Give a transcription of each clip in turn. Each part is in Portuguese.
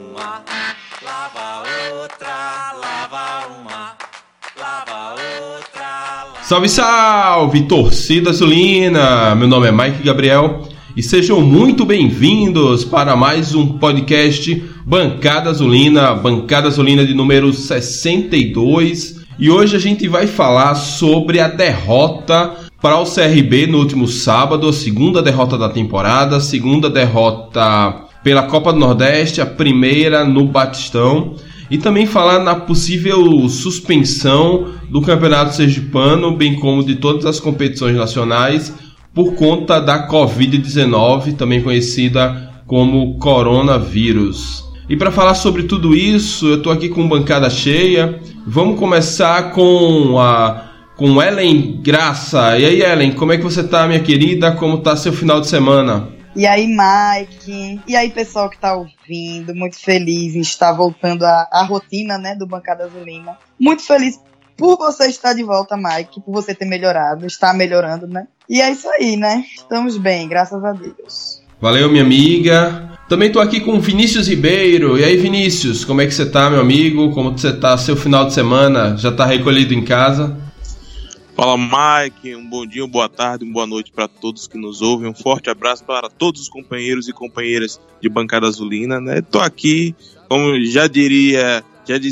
uma, lava outra, lava uma, lava outra. Salve, salve, torcida azulina! Meu nome é Mike Gabriel e sejam muito bem-vindos para mais um podcast Bancada Azulina de número 62. E hoje a gente vai falar sobre a derrota para o CRB no último sábado, a segunda derrota da temporada, a segunda derrota pela Copa do Nordeste, a primeira no Batistão. E também falar na possível suspensão do Campeonato Sergipano, bem como de todas as competições nacionais, por conta da Covid-19, também conhecida como coronavírus. E para falar sobre tudo isso, eu estou aqui com bancada cheia. Vamos começar com Ellen Graça. E aí, Ellen, como é que você tá, minha querida? Como tá seu final de semana? E aí, Mike? E aí, pessoal que tá ouvindo? Muito feliz em estar voltando à rotina, né, do Bancada Azulina. Muito feliz por você estar de volta, Mike, por você ter melhorado, está melhorando, né? E é isso aí, né? Estamos bem, graças a Deus. Valeu, minha amiga. Também tô aqui com o Vinícius Ribeiro. E aí, Vinícius, como é que você tá, meu amigo? Como você tá seu final de semana? Já tá recolhido em casa? Fala, Mike, um bom dia, uma boa tarde, uma boa noite para todos que nos ouvem, um forte abraço para todos os companheiros e companheiras de Bancada Azulina, né? Tô aqui, como já dizia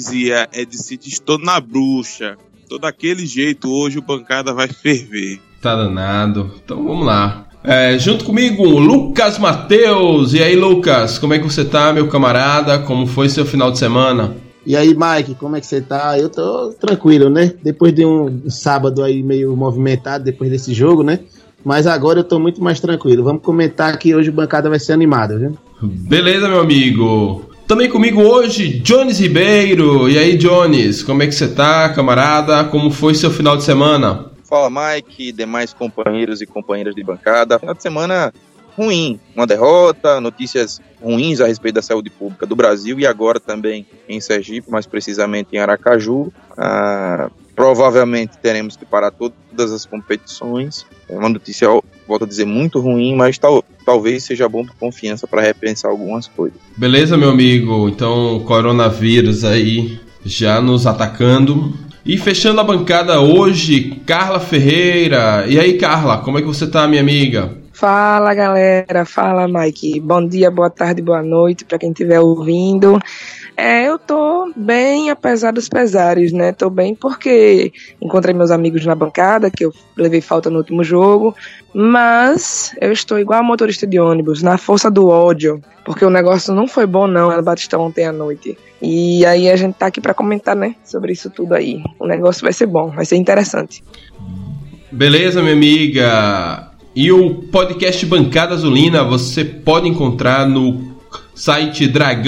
Ed City, estou na bruxa, tô daquele jeito, hoje o Bancada vai ferver. Tá danado, então vamos lá. Junto comigo, Lucas Matheus. E aí, Lucas, como é que você tá, meu camarada? Como foi seu final de semana? E aí, Mike, como é que você tá? Eu tô tranquilo, né? Depois de um sábado aí meio movimentado, depois desse jogo, né? Mas agora eu tô muito mais tranquilo. Vamos comentar que hoje o Bancada vai ser animado, viu? Beleza, meu amigo. Também comigo hoje, Jones Ribeiro. E aí, Jones, como é que você tá, camarada? Como foi seu final de semana? Fala, Mike, demais companheiros e companheiras de bancada. Final de semana ruim, uma derrota, notícias ruins a respeito da saúde pública do Brasil e agora também em Sergipe, mais precisamente em Aracaju. Provavelmente teremos que parar todas as competições. É uma notícia, volto a dizer, muito ruim, mas talvez seja bom para confiança para repensar algumas coisas. Beleza, meu amigo? Então, coronavírus aí já nos atacando. E fechando a bancada hoje, Carla Ferreira. E aí, Carla, como é que você tá, minha amiga? Fala, galera, fala, Mike, bom dia, boa tarde, boa noite para quem estiver ouvindo. Eu tô bem, apesar dos pesares, né, tô bem porque encontrei meus amigos na bancada, que eu levei falta no último jogo, mas eu estou igual a motorista de ônibus, na força do ódio, porque o negócio não foi bom não, no Batistão ontem à noite. E aí a gente tá aqui para comentar, né, sobre isso tudo aí. O negócio vai ser bom, vai ser interessante. Beleza, minha amiga. E o podcast Bancada Azulina você pode encontrar no site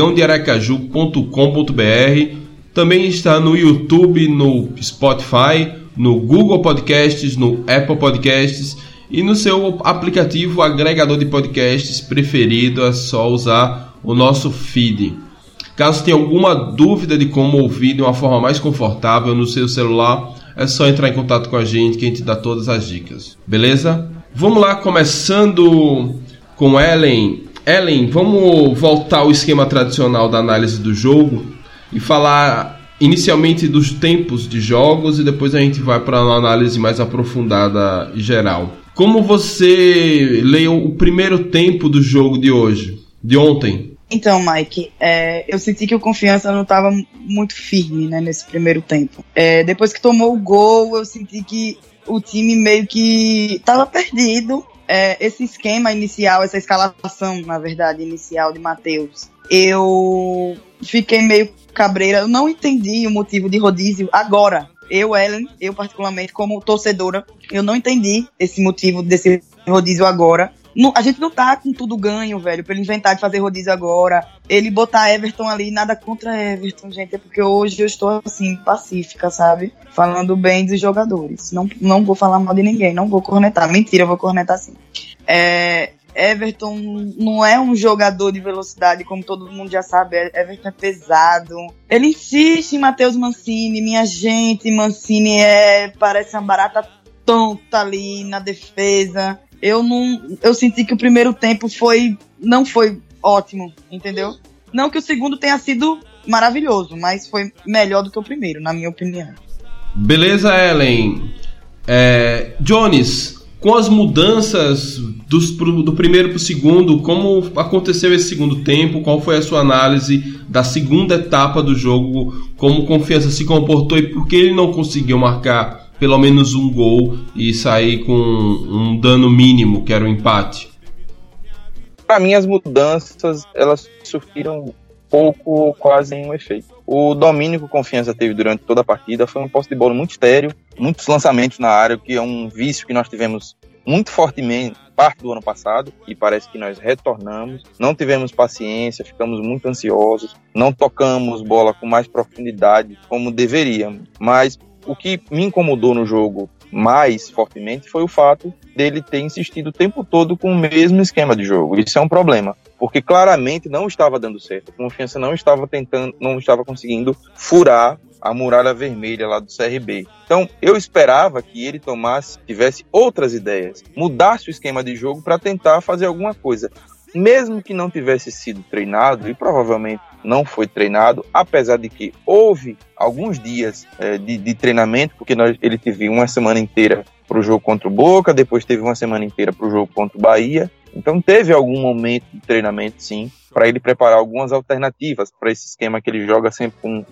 dragãodearacaju.com.br. Também está no YouTube, no Spotify, no Google Podcasts, no Apple Podcasts e no seu aplicativo agregador de podcasts preferido. É só usar o nosso feed. Caso tenha alguma dúvida de como ouvir de uma forma mais confortável no seu celular, é só entrar em contato com a gente que a gente dá todas as dicas. Beleza? Vamos lá, começando com Ellen. Ellen, vamos voltar ao esquema tradicional da análise do jogo e falar inicialmente dos tempos de jogos e depois a gente vai para uma análise mais aprofundada e geral. Como você leu o primeiro tempo do jogo de ontem? Então, Mike, eu senti que o Confiança não estava muito firme, né, nesse primeiro tempo. Depois que tomou o gol, eu senti que o time meio que estava perdido. Esse esquema inicial, essa escalação, na verdade, inicial de Matheus, eu fiquei meio cabreira. Eu não entendi o motivo de rodízio agora. Eu particularmente, como torcedora, eu não entendi esse motivo desse rodízio agora. A gente não tá com tudo ganho, velho, pra ele inventar de fazer rodízio agora. Ele botar Everton ali, nada contra Everton, gente. É porque hoje eu estou, assim, pacífica, sabe? Falando bem dos jogadores. Não vou falar mal de ninguém, não vou cornetar. Mentira, eu vou cornetar sim. Everton não é um jogador de velocidade, como todo mundo já sabe. Everton é pesado. Ele insiste em Matheus Mancini. Minha gente, Mancini parece uma barata tonta ali na defesa. Eu senti que o primeiro tempo não foi ótimo, entendeu? Não que o segundo tenha sido maravilhoso, mas foi melhor do que o primeiro, na minha opinião. Beleza, Ellen. Jones, com as mudanças do primeiro para o segundo, como aconteceu esse segundo tempo? Qual foi a sua análise da segunda etapa do jogo? Como o Confiança se comportou e por que ele não conseguiu marcar pelo menos um gol e sair com um dano mínimo, que era o empate? Para mim, as mudanças, elas surtiram pouco, quase nenhum efeito. O domínio que o Confiança teve durante toda a partida foi um posse de bola muito estéril, muitos lançamentos na área, que é um vício que nós tivemos muito fortemente parte do ano passado, e parece que nós retornamos. Não tivemos paciência, ficamos muito ansiosos, não tocamos bola com mais profundidade como deveríamos. Mas o que me incomodou no jogo mais fortemente foi o fato dele ter insistido o tempo todo com o mesmo esquema de jogo. Isso é um problema, porque claramente não estava dando certo. A Confiança não estava conseguindo furar a muralha vermelha lá do CRB. Então, eu esperava que ele tivesse outras ideias, mudasse o esquema de jogo para tentar fazer alguma coisa. Mesmo que não tivesse sido treinado, e provavelmente não foi treinado, apesar de que houve alguns dias de treinamento, porque ele teve uma semana inteira para o jogo contra o Boca, depois teve uma semana inteira para o jogo contra o Bahia. Então teve algum momento de treinamento, sim, para ele preparar algumas alternativas para esse esquema que ele joga sempre com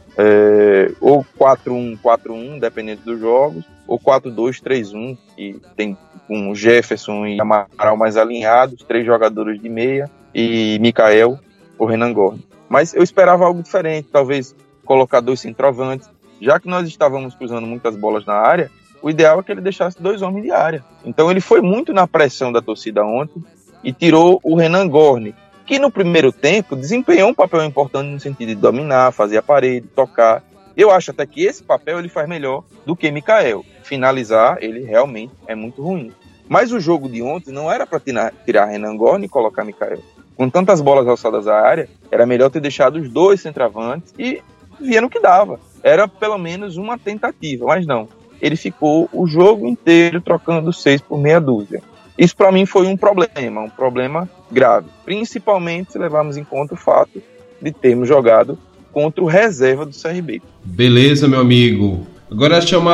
ou 4-1-4-1, dependendo dos jogos, ou 4-2-3-1, que tem com o Jefferson e Amaral mais alinhados, 3 jogadores de meia, e Mikael ou Renan Gorni. Mas eu esperava algo diferente, talvez colocar 2 centroavantes. Já que nós estávamos cruzando muitas bolas na área, o ideal é que ele deixasse 2 homens de área. Então ele foi muito na pressão da torcida ontem e tirou o Renan Gorni, que no primeiro tempo desempenhou um papel importante no sentido de dominar, fazer a parede, tocar. Eu acho até que esse papel ele faz melhor do que Mikael. Finalizar, ele realmente é muito ruim. Mas o jogo de ontem não era para tirar Renan Gorni e colocar Mikael. Com tantas bolas alçadas à área, era melhor ter deixado os 2 centroavantes e via no que dava. Era pelo menos uma tentativa, mas não. Ele ficou o jogo inteiro trocando 6 por meia dúzia. Isso para mim foi um problema grave. Principalmente se levarmos em conta o fato de termos jogado contra o reserva do CRB. Beleza, meu amigo. Agora é chamar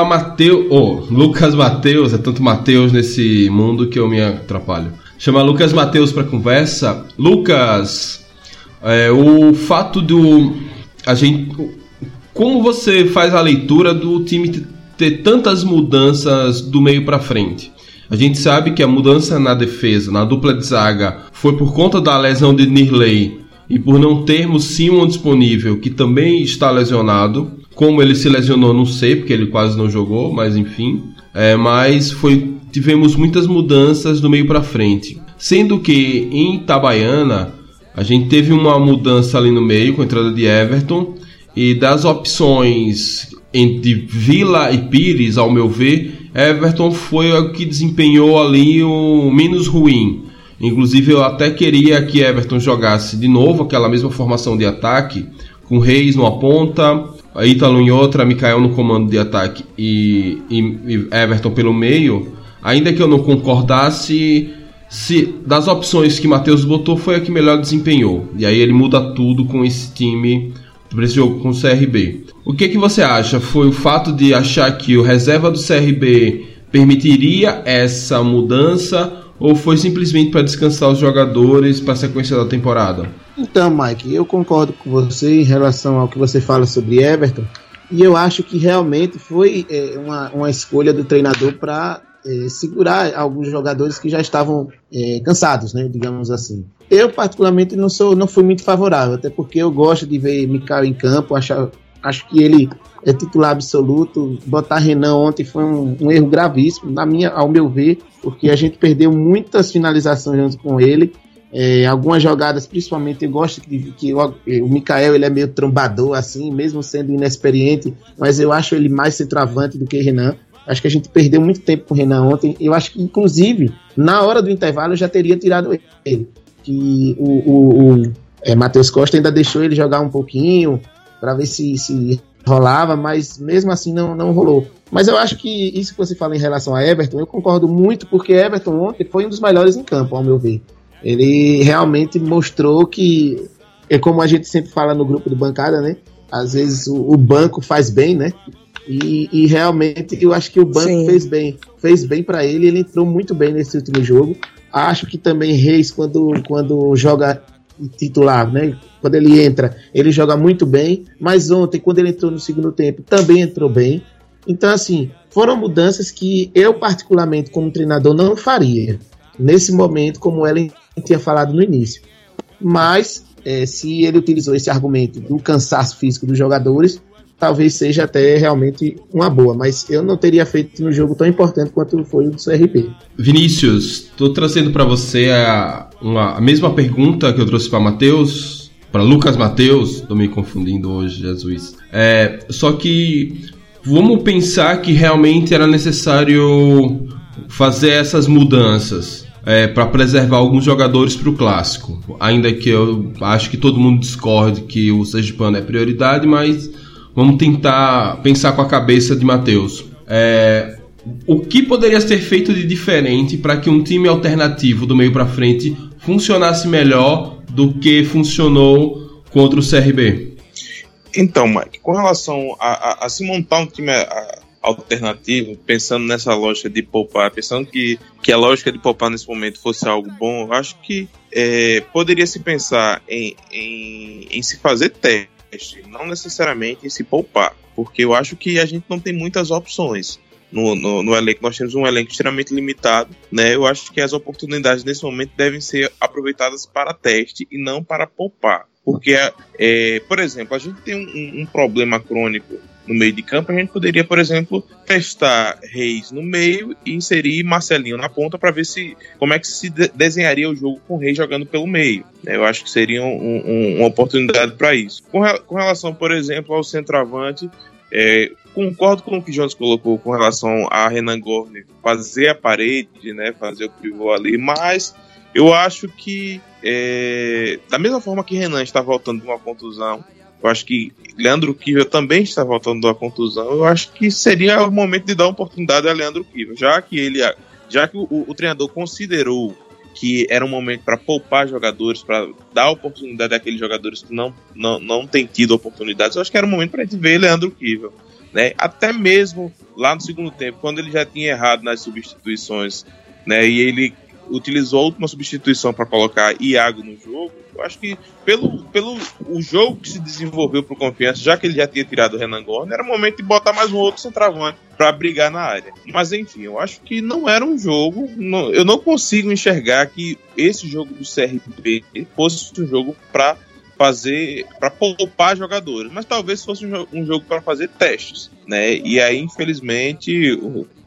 Lucas Mateus, é tanto Mateus nesse mundo que eu me atrapalho. Chamar Lucas Mateus para conversa. Lucas, o fato como você faz a leitura do time ter tantas mudanças do meio para frente? A gente sabe que a mudança na defesa, na dupla de zaga, foi por conta da lesão de Nirley e por não termos Simon disponível, que também está lesionado. Como ele se lesionou, não sei, porque ele quase não jogou, mas enfim. Tivemos muitas mudanças do meio para frente. Sendo que em Itabaiana, a gente teve uma mudança ali no meio, com a entrada de Everton, e das opções entre Vila e Pires, ao meu ver, Everton foi o que desempenhou ali o menos ruim. Inclusive eu até queria que Everton jogasse de novo aquela mesma formação de ataque, com Reis numa ponta, Ítalo em outra, Mikael no comando de ataque e Everton pelo meio. Ainda que eu não concordasse, das opções que Matheus botou foi a que melhor desempenhou. E aí ele muda tudo com esse time para esse jogo com o CRB. O que você acha? Foi o fato de achar que o reserva do CRB permitiria essa mudança ou foi simplesmente para descansar os jogadores para a sequência da temporada? Então, Mike, eu concordo com você em relação ao que você fala sobre Everton e eu acho que realmente foi uma escolha do treinador para segurar alguns jogadores que já estavam cansados, né, digamos assim. Eu particularmente não fui muito favorável, até porque eu gosto de ver Mikael em campo, acho que ele é titular absoluto. Botar Renan ontem foi um erro gravíssimo, ao meu ver, porque a gente perdeu muitas finalizações com ele. Algumas jogadas, principalmente, eu gosto que o Mikael ele é meio trombador, assim, mesmo sendo inexperiente, mas eu acho ele mais centroavante do que Renan. Acho que a gente perdeu muito tempo com o Renan ontem. Eu acho que, inclusive, na hora do intervalo, eu já teria tirado ele. Que o Matheus Costa ainda deixou ele jogar um pouquinho para ver se rolava, mas mesmo assim não rolou. Mas eu acho que isso que você fala em relação a Everton, eu concordo muito, porque Everton ontem foi um dos melhores em campo, ao meu ver. Ele realmente mostrou que é como a gente sempre fala no grupo do Bancada, né? Às vezes o banco faz bem, né? E realmente eu acho que o banco fez bem para ele entrou muito bem nesse último jogo. Acho que também Reis, quando joga titular, né? Quando ele entra, ele joga muito bem, mas ontem, quando ele entrou no segundo tempo, também entrou bem. Então, assim, foram mudanças que eu, particularmente, como treinador, não faria nesse momento, como Ellen tinha falado no início. Mas, se ele utilizou esse argumento do cansaço físico dos jogadores, talvez seja até realmente uma boa, mas eu não teria feito no jogo tão importante quanto foi o do CRB. Vinícius, estou trazendo para você a mesma pergunta que eu trouxe para Matheus, para Lucas Matheus, estou me confundindo hoje, Jesus. Só que vamos pensar que realmente era necessário fazer essas mudanças para preservar alguns jogadores para o Clássico, ainda que eu acho que todo mundo discorde que o sergipano é prioridade, mas vamos tentar pensar com a cabeça de Matheus. O que poderia ser feito de diferente para que um time alternativo do meio para frente funcionasse melhor do que funcionou contra o CRB? Então, Mike, com relação a se montar um time alternativo, pensando nessa lógica de poupar, pensando que a lógica de poupar nesse momento fosse algo bom, eu acho que poderia se pensar em se fazer teste, não necessariamente em se poupar, porque eu acho que a gente não tem muitas opções no elenco. Nós temos um elenco extremamente limitado, né? Eu acho que as oportunidades nesse momento devem ser aproveitadas para teste e não para poupar, porque, por exemplo, a gente tem um problema crônico no meio de campo. A gente poderia, por exemplo, testar Reis no meio e inserir Marcelinho na ponta para ver como é que se desenharia o jogo com Reis jogando pelo meio. Eu acho que seria uma oportunidade para isso. Com relação, por exemplo, ao centroavante, concordo com o que o Jones colocou com relação a Renan Gorni fazer a parede, né, fazer o pivô ali, mas eu acho que da mesma forma que Renan está voltando de uma contusão, eu acho que Leandro Kivel também está voltando de uma contusão. Eu acho que seria o momento de dar uma oportunidade a Leandro Kivel, já que o treinador considerou que era um momento para poupar jogadores, para dar oportunidade àqueles jogadores que não têm tido oportunidades. Eu acho que era um momento para a gente ver Leandro Kivel, né? Até mesmo lá no segundo tempo, quando ele já tinha errado nas substituições, né, e ele utilizou a última substituição para colocar Iago no jogo. Eu acho que pelo o jogo que se desenvolveu para o Confiança, já que ele já tinha tirado o Renan Gorni, era o momento de botar mais um outro centroavante para brigar na área. Mas enfim, eu acho que não era um jogo, eu não consigo enxergar que esse jogo do CRB fosse um jogo para poupar jogadores, mas talvez fosse um jogo para fazer testes, né? E aí, infelizmente,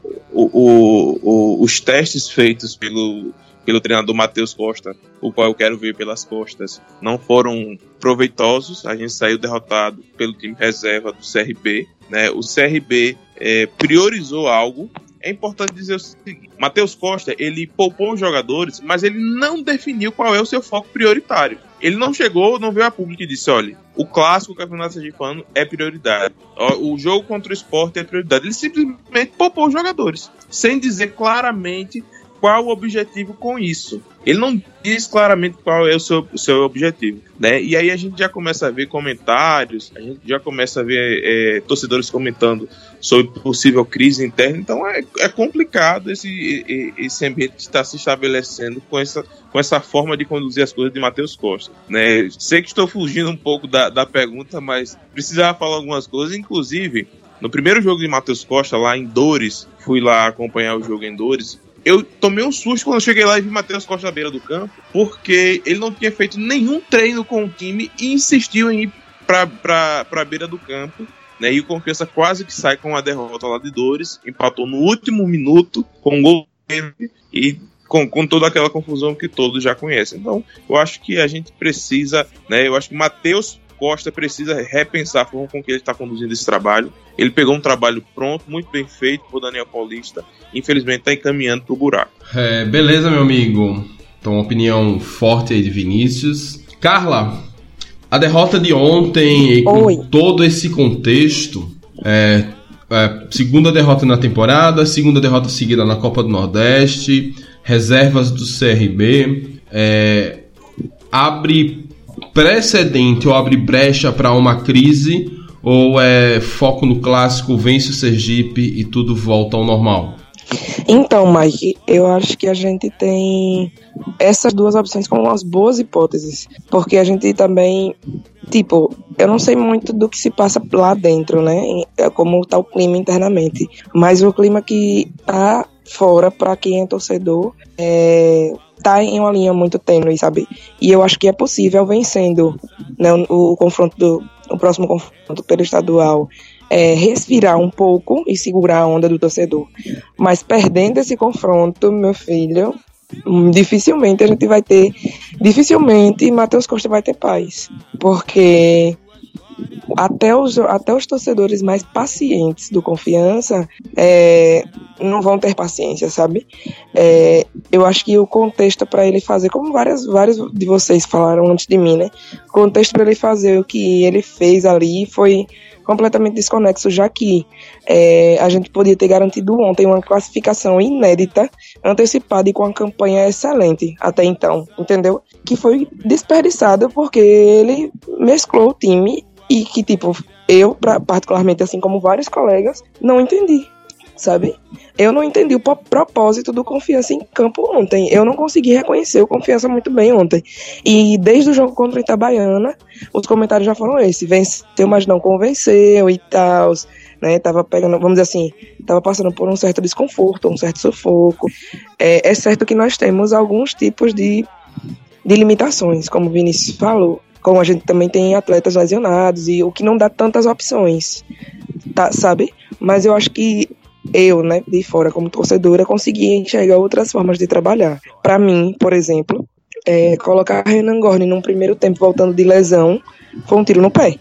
os testes feitos pelo treinador Matheus Costa, o qual eu quero ver pelas costas, não foram proveitosos. A gente saiu derrotado pelo time reserva do CRB, né? O CRB priorizou algo. É importante dizer o seguinte: Matheus Costa, ele poupou os jogadores, mas ele não definiu qual é o seu foco prioritário. Ele não veio a público e disse: olha, o clássico, o Campeonato Sergipano é prioridade, o jogo contra o Sport é prioridade. Ele simplesmente poupou os jogadores, sem dizer claramente qual o objetivo com isso. Ele não diz claramente qual é o seu objetivo, né? E aí a gente já começa a ver comentários, a gente já começa a ver torcedores comentando sobre possível crise interna. Então é complicado esse ambiente que está se estabelecendo com essa forma de conduzir as coisas de Matheus Costa, né? Sei que estou fugindo um pouco da pergunta, mas precisava falar algumas coisas. Inclusive, no primeiro jogo de Matheus Costa, lá em Dores, fui lá acompanhar o jogo em Dores. Eu tomei um susto quando eu cheguei lá e vi Matheus Costa na beira do campo, porque ele não tinha feito nenhum treino com o time e insistiu em ir para a beira do campo, né? E o Confiança quase que sai com a derrota lá de Dores, empatou no último minuto com um gol e com toda aquela confusão que todos já conhecem. Então, eu acho que a gente precisa, né? Eu acho que Matheus Costa precisa repensar a forma com que ele está conduzindo esse trabalho. Ele pegou um trabalho pronto, muito bem feito por Daniel Paulista. Infelizmente está encaminhando para o buraco. Beleza, meu amigo. Então, uma opinião forte aí de Vinícius. Carla, a derrota de ontem, com todo esse contexto, segunda derrota na temporada, segunda derrota seguida na Copa do Nordeste, reservas do CRB, abre precedente ou abre brecha para uma crise, ou é foco no clássico, vence o Sergipe e tudo volta ao normal? Então, Mike, eu acho que a gente tem essas duas opções como umas boas hipóteses, porque a gente também, tipo, eu não sei muito do que se passa lá dentro, né, como tá o clima internamente, mas o clima que tá fora, para quem é torcedor, tá em uma linha muito tênue, sabe, e eu acho que é possível, vencendo, né, o próximo confronto pelo estadual, respirar um pouco e segurar a onda do torcedor. Mas perdendo esse confronto, meu filho, dificilmente Matheus Costa vai ter paz. Porque até os torcedores mais pacientes do Confiança não vão ter paciência, sabe? Eu acho que o contexto para ele fazer, como vários de vocês falaram antes de mim, né? O contexto para ele fazer o que ele fez ali foi completamente desconexo, já que a gente podia ter garantido ontem uma classificação inédita, antecipada e com uma campanha excelente até então, entendeu? Que foi desperdiçada porque ele mesclou o time e que, tipo, eu, particularmente, assim como vários colegas, não entendi, sabe? Eu não entendi o propósito do Confiança em campo ontem. Eu não consegui reconhecer o Confiança muito bem ontem. E desde o jogo contra o Itabaiana, os comentários já foram esses. Venceu, mas não convenceu e tal, né? Tava pegando, vamos dizer assim, tava passando por um certo desconforto, um certo sufoco. É certo que nós temos alguns tipos de limitações, como o Vinícius falou. Como a gente também tem atletas lesionados e o que não dá tantas opções, tá, sabe? Mas eu acho que eu, né, de fora como torcedora, consegui enxergar outras formas de trabalhar. Para mim, por exemplo, colocar Renan Gorni num primeiro tempo voltando de lesão foi um tiro no pé.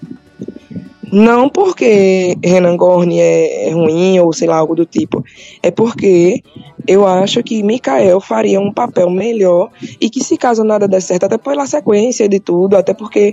Não porque Renan Gorni é ruim ou sei lá, algo do tipo. É porque eu acho que Mikael faria um papel melhor e que, se caso nada der certo, até pela sequência de tudo, até porque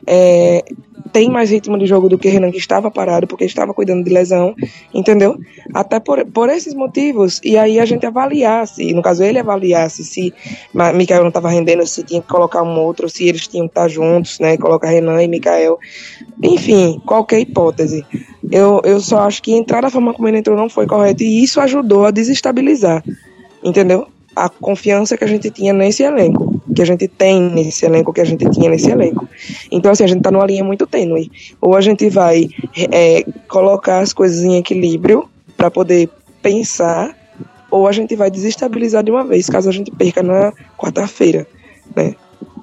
tem mais ritmo de jogo do que Renan, que estava parado porque estava cuidando de lesão, entendeu? Até por esses motivos. E aí a gente avaliasse, no caso ele avaliasse se Mikael não estava rendendo, se tinha que colocar um outro, se eles tinham que estar juntos, né? Colocar Renan e Mikael. Enfim, qualquer hipótese. Eu só acho que entrar da forma como ele entrou não foi correto e isso ajudou a desestabilizar, entendeu? A confiança que a gente tinha nesse elenco, que a gente tem nesse elenco, que a gente tinha nesse elenco. Então, assim, a gente tá numa linha muito tênue. Ou a gente vai colocar as coisas em equilíbrio para poder pensar, ou a gente vai desestabilizar de uma vez, caso a gente perca na quarta-feira, né?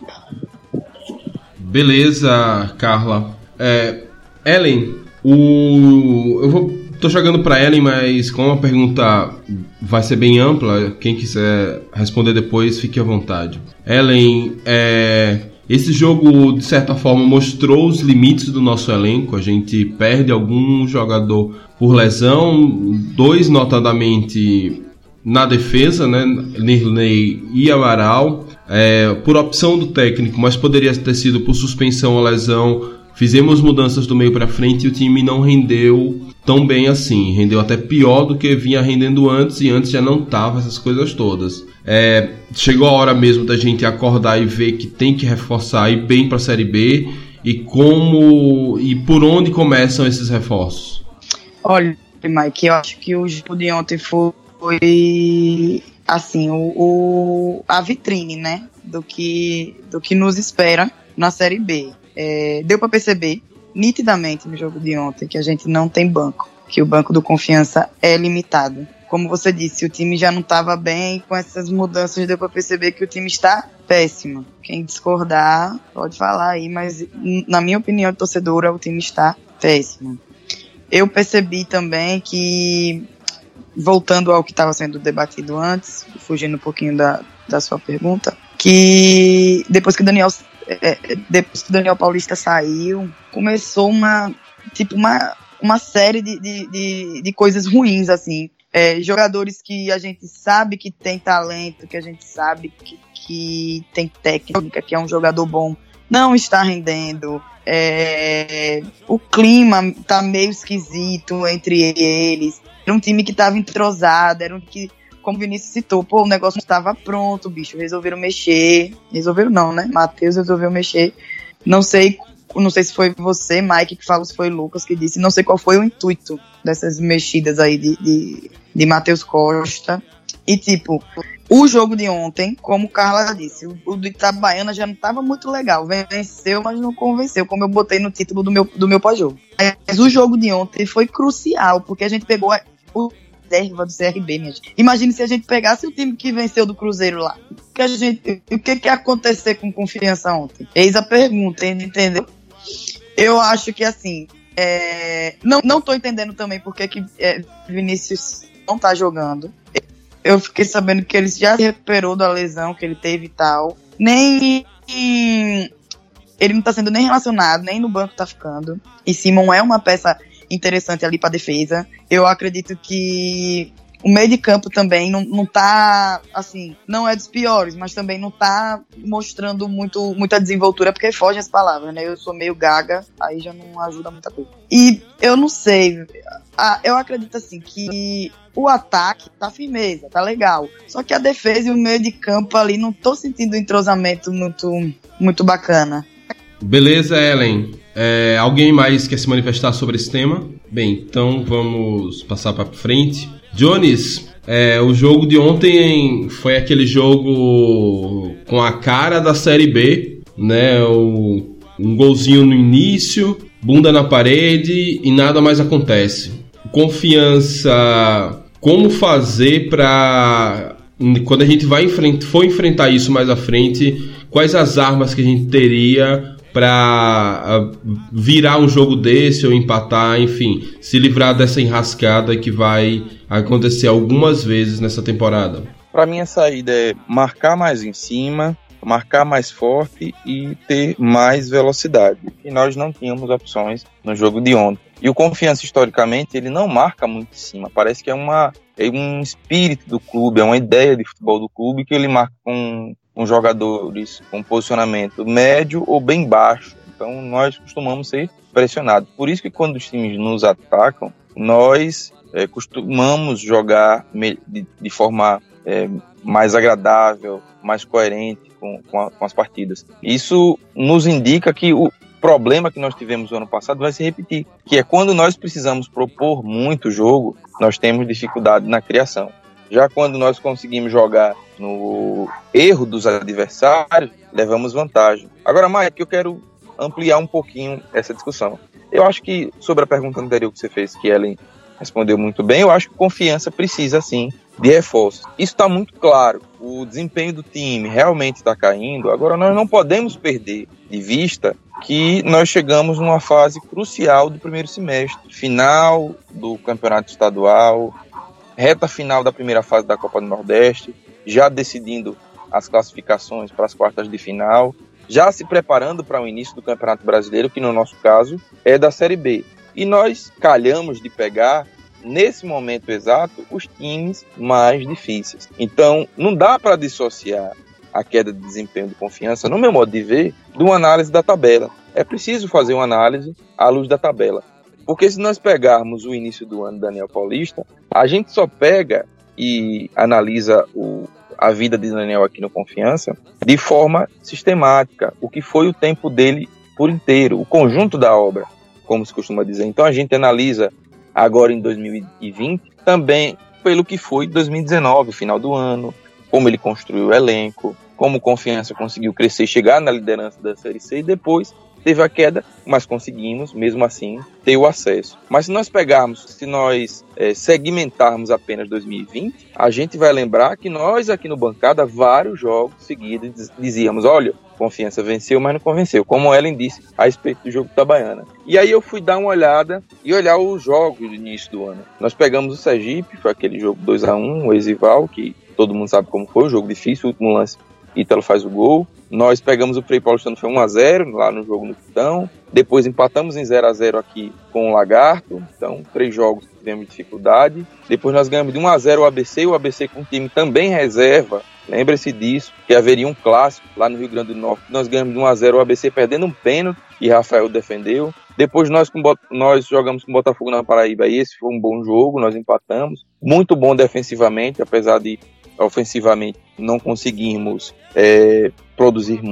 Beleza, Carla. Ellen, tô jogando para Ellen, mas como a pergunta vai ser bem ampla, quem quiser responder depois, fique à vontade. Ellen, esse jogo, de certa forma, mostrou os limites do nosso elenco. A gente perde algum jogador por lesão, 2 notadamente na defesa, né? Nirley e Amaral, por opção do técnico, mas poderia ter sido por suspensão ou lesão. Fizemos mudanças do meio para frente e o time não rendeu tão bem assim. Rendeu até pior do que vinha rendendo antes, e antes já não tava essas coisas todas. Chegou a hora mesmo da gente acordar e ver que tem que reforçar e ir bem para a Série B. E por onde começam esses reforços? Olha, Mike, eu acho que o jogo de ontem foi assim, a vitrine, né, do que nos espera na Série B. Deu para perceber nitidamente no jogo de ontem que a gente não tem banco, que o banco do Confiança é limitado. Como você disse, o time já não estava bem, com essas mudanças deu para perceber que o time está péssimo. Quem discordar pode falar aí, mas na minha opinião de torcedora, o time está péssimo. Eu percebi também que, voltando ao que estava sendo debatido antes, fugindo um pouquinho da sua pergunta, que depois que Daniel Paulista saiu, começou uma série de coisas ruins, assim. Jogadores que a gente sabe que tem talento, que a gente sabe que tem técnica, que é um jogador bom, não está rendendo. O clima tá meio esquisito entre eles. Era um time que estava entrosado, era um que, como o Vinícius citou, o negócio não estava pronto, bicho, resolveram mexer. Resolveram não, né? Matheus resolveu mexer Não sei se foi você, Mike, que falou, se foi Lucas que disse, não sei qual foi o intuito dessas mexidas aí de Matheus Costa. E tipo, o jogo de ontem, como Carla disse, o do Itabaiana já não estava muito legal. Venceu, mas não convenceu, como eu botei no título do meu pós-jogo. Mas o jogo de ontem foi crucial, porque a gente pegou o reserva do CRB, minha gente. Imagine se a gente pegasse o time que venceu do Cruzeiro lá. O que ia acontecer com Confiança ontem? Eis a pergunta, entendeu? Eu acho que assim, não tô entendendo também porque que Vinícius não tá jogando. Eu fiquei sabendo que ele já se recuperou da lesão que ele teve e tal. Ele não tá sendo nem relacionado, nem no banco tá ficando. E Simon é uma peça interessante ali pra defesa. Eu acredito que o meio de campo também não tá, assim, não é dos piores, mas também não tá mostrando muita desenvoltura, porque foge as palavras, né? Eu sou meio gaga, aí já não ajuda muita coisa. E eu não sei, eu acredito assim que o ataque tá firmeza, tá legal. Só que a defesa e o meio de campo ali, não tô sentindo um entrosamento muito bacana. Beleza, Ellen. Alguém mais quer se manifestar sobre esse tema? Bem, então vamos passar para frente. Jones, o jogo de ontem foi aquele jogo com a cara da Série B, né? Um golzinho no início, bunda na parede e nada mais acontece. Confiança, como fazer para quando a gente for enfrentar isso mais à frente, quais as armas que a gente teria para virar um jogo desse ou empatar, enfim, se livrar dessa enrascada que vai acontecer algumas vezes nessa temporada? Para mim a saída é marcar mais em cima, marcar mais forte e ter mais velocidade. E nós não tínhamos opções no jogo de ontem. E o Confiança, historicamente, ele não marca muito em cima. Parece que é um espírito do clube, é uma ideia de futebol do clube que ele marca com jogadores com posicionamento médio ou bem baixo. Então nós costumamos ser pressionados. Por isso que quando os times nos atacam, nós costumamos jogar de forma mais agradável, mais coerente com as partidas. Isso nos indica que o problema que nós tivemos no ano passado vai se repetir, que é quando nós precisamos propor muito jogo, nós temos dificuldade na criação. Já quando nós conseguimos jogar no erro dos adversários, levamos vantagem. Agora, Mike, eu quero ampliar um pouquinho essa discussão. Eu acho que, sobre a pergunta anterior que você fez, que Ellen respondeu muito bem, eu acho que Confiança precisa, sim, de reforços. Isso está muito claro. O desempenho do time realmente está caindo. Agora, nós não podemos perder de vista que nós chegamos numa fase crucial do primeiro semestre. Final do campeonato estadual, reta final da primeira fase da Copa do Nordeste, já decidindo as classificações para as quartas de final, já se preparando para o início do Campeonato Brasileiro, que no nosso caso é da Série B. E nós calhamos de pegar, nesse momento exato, os times mais difíceis. Então, não dá para dissociar a queda de desempenho do Confiança, no meu modo de ver, de uma análise da tabela. É preciso fazer uma análise à luz da tabela. Porque se nós pegarmos o início do ano do Daniel Paulista, a gente só pega e analisa a vida de Daniel aqui no Confiança de forma sistemática, o que foi o tempo dele por inteiro, o conjunto da obra, como se costuma dizer. Então a gente analisa agora em 2020 também pelo que foi 2019, o final do ano, como ele construiu o elenco, como o Confiança conseguiu crescer e chegar na liderança da Série C e depois teve a queda, mas conseguimos, mesmo assim, ter o acesso. Mas se nós segmentarmos apenas 2020, a gente vai lembrar que nós aqui no Bancada, vários jogos seguidos, dizíamos, olha, Confiança venceu, mas não convenceu, como Ellen disse a respeito do jogo do Itabaiana. E aí eu fui dar uma olhada e olhar os jogos do início do ano. Nós pegamos o Sergipe, foi aquele jogo 2-1, o Exival, que todo mundo sabe como foi, o jogo difícil, o último lance, Ítalo faz o gol. Nós pegamos o Frei Paulistano, foi 1-0 lá no jogo no Quitão. Depois empatamos em 0-0 aqui com o Lagarto. Então, 3 jogos que tivemos dificuldade. Depois nós ganhamos de 1-0 o ABC com um time também reserva. Lembre-se disso, que haveria um clássico lá no Rio Grande do Norte. Nós ganhamos de 1-0 o ABC perdendo um pênalti e Rafael defendeu. Depois nós jogamos com o Botafogo na Paraíba e esse foi um bom jogo, nós empatamos. Muito bom defensivamente, apesar de ofensivamente não conseguimos produzir muito.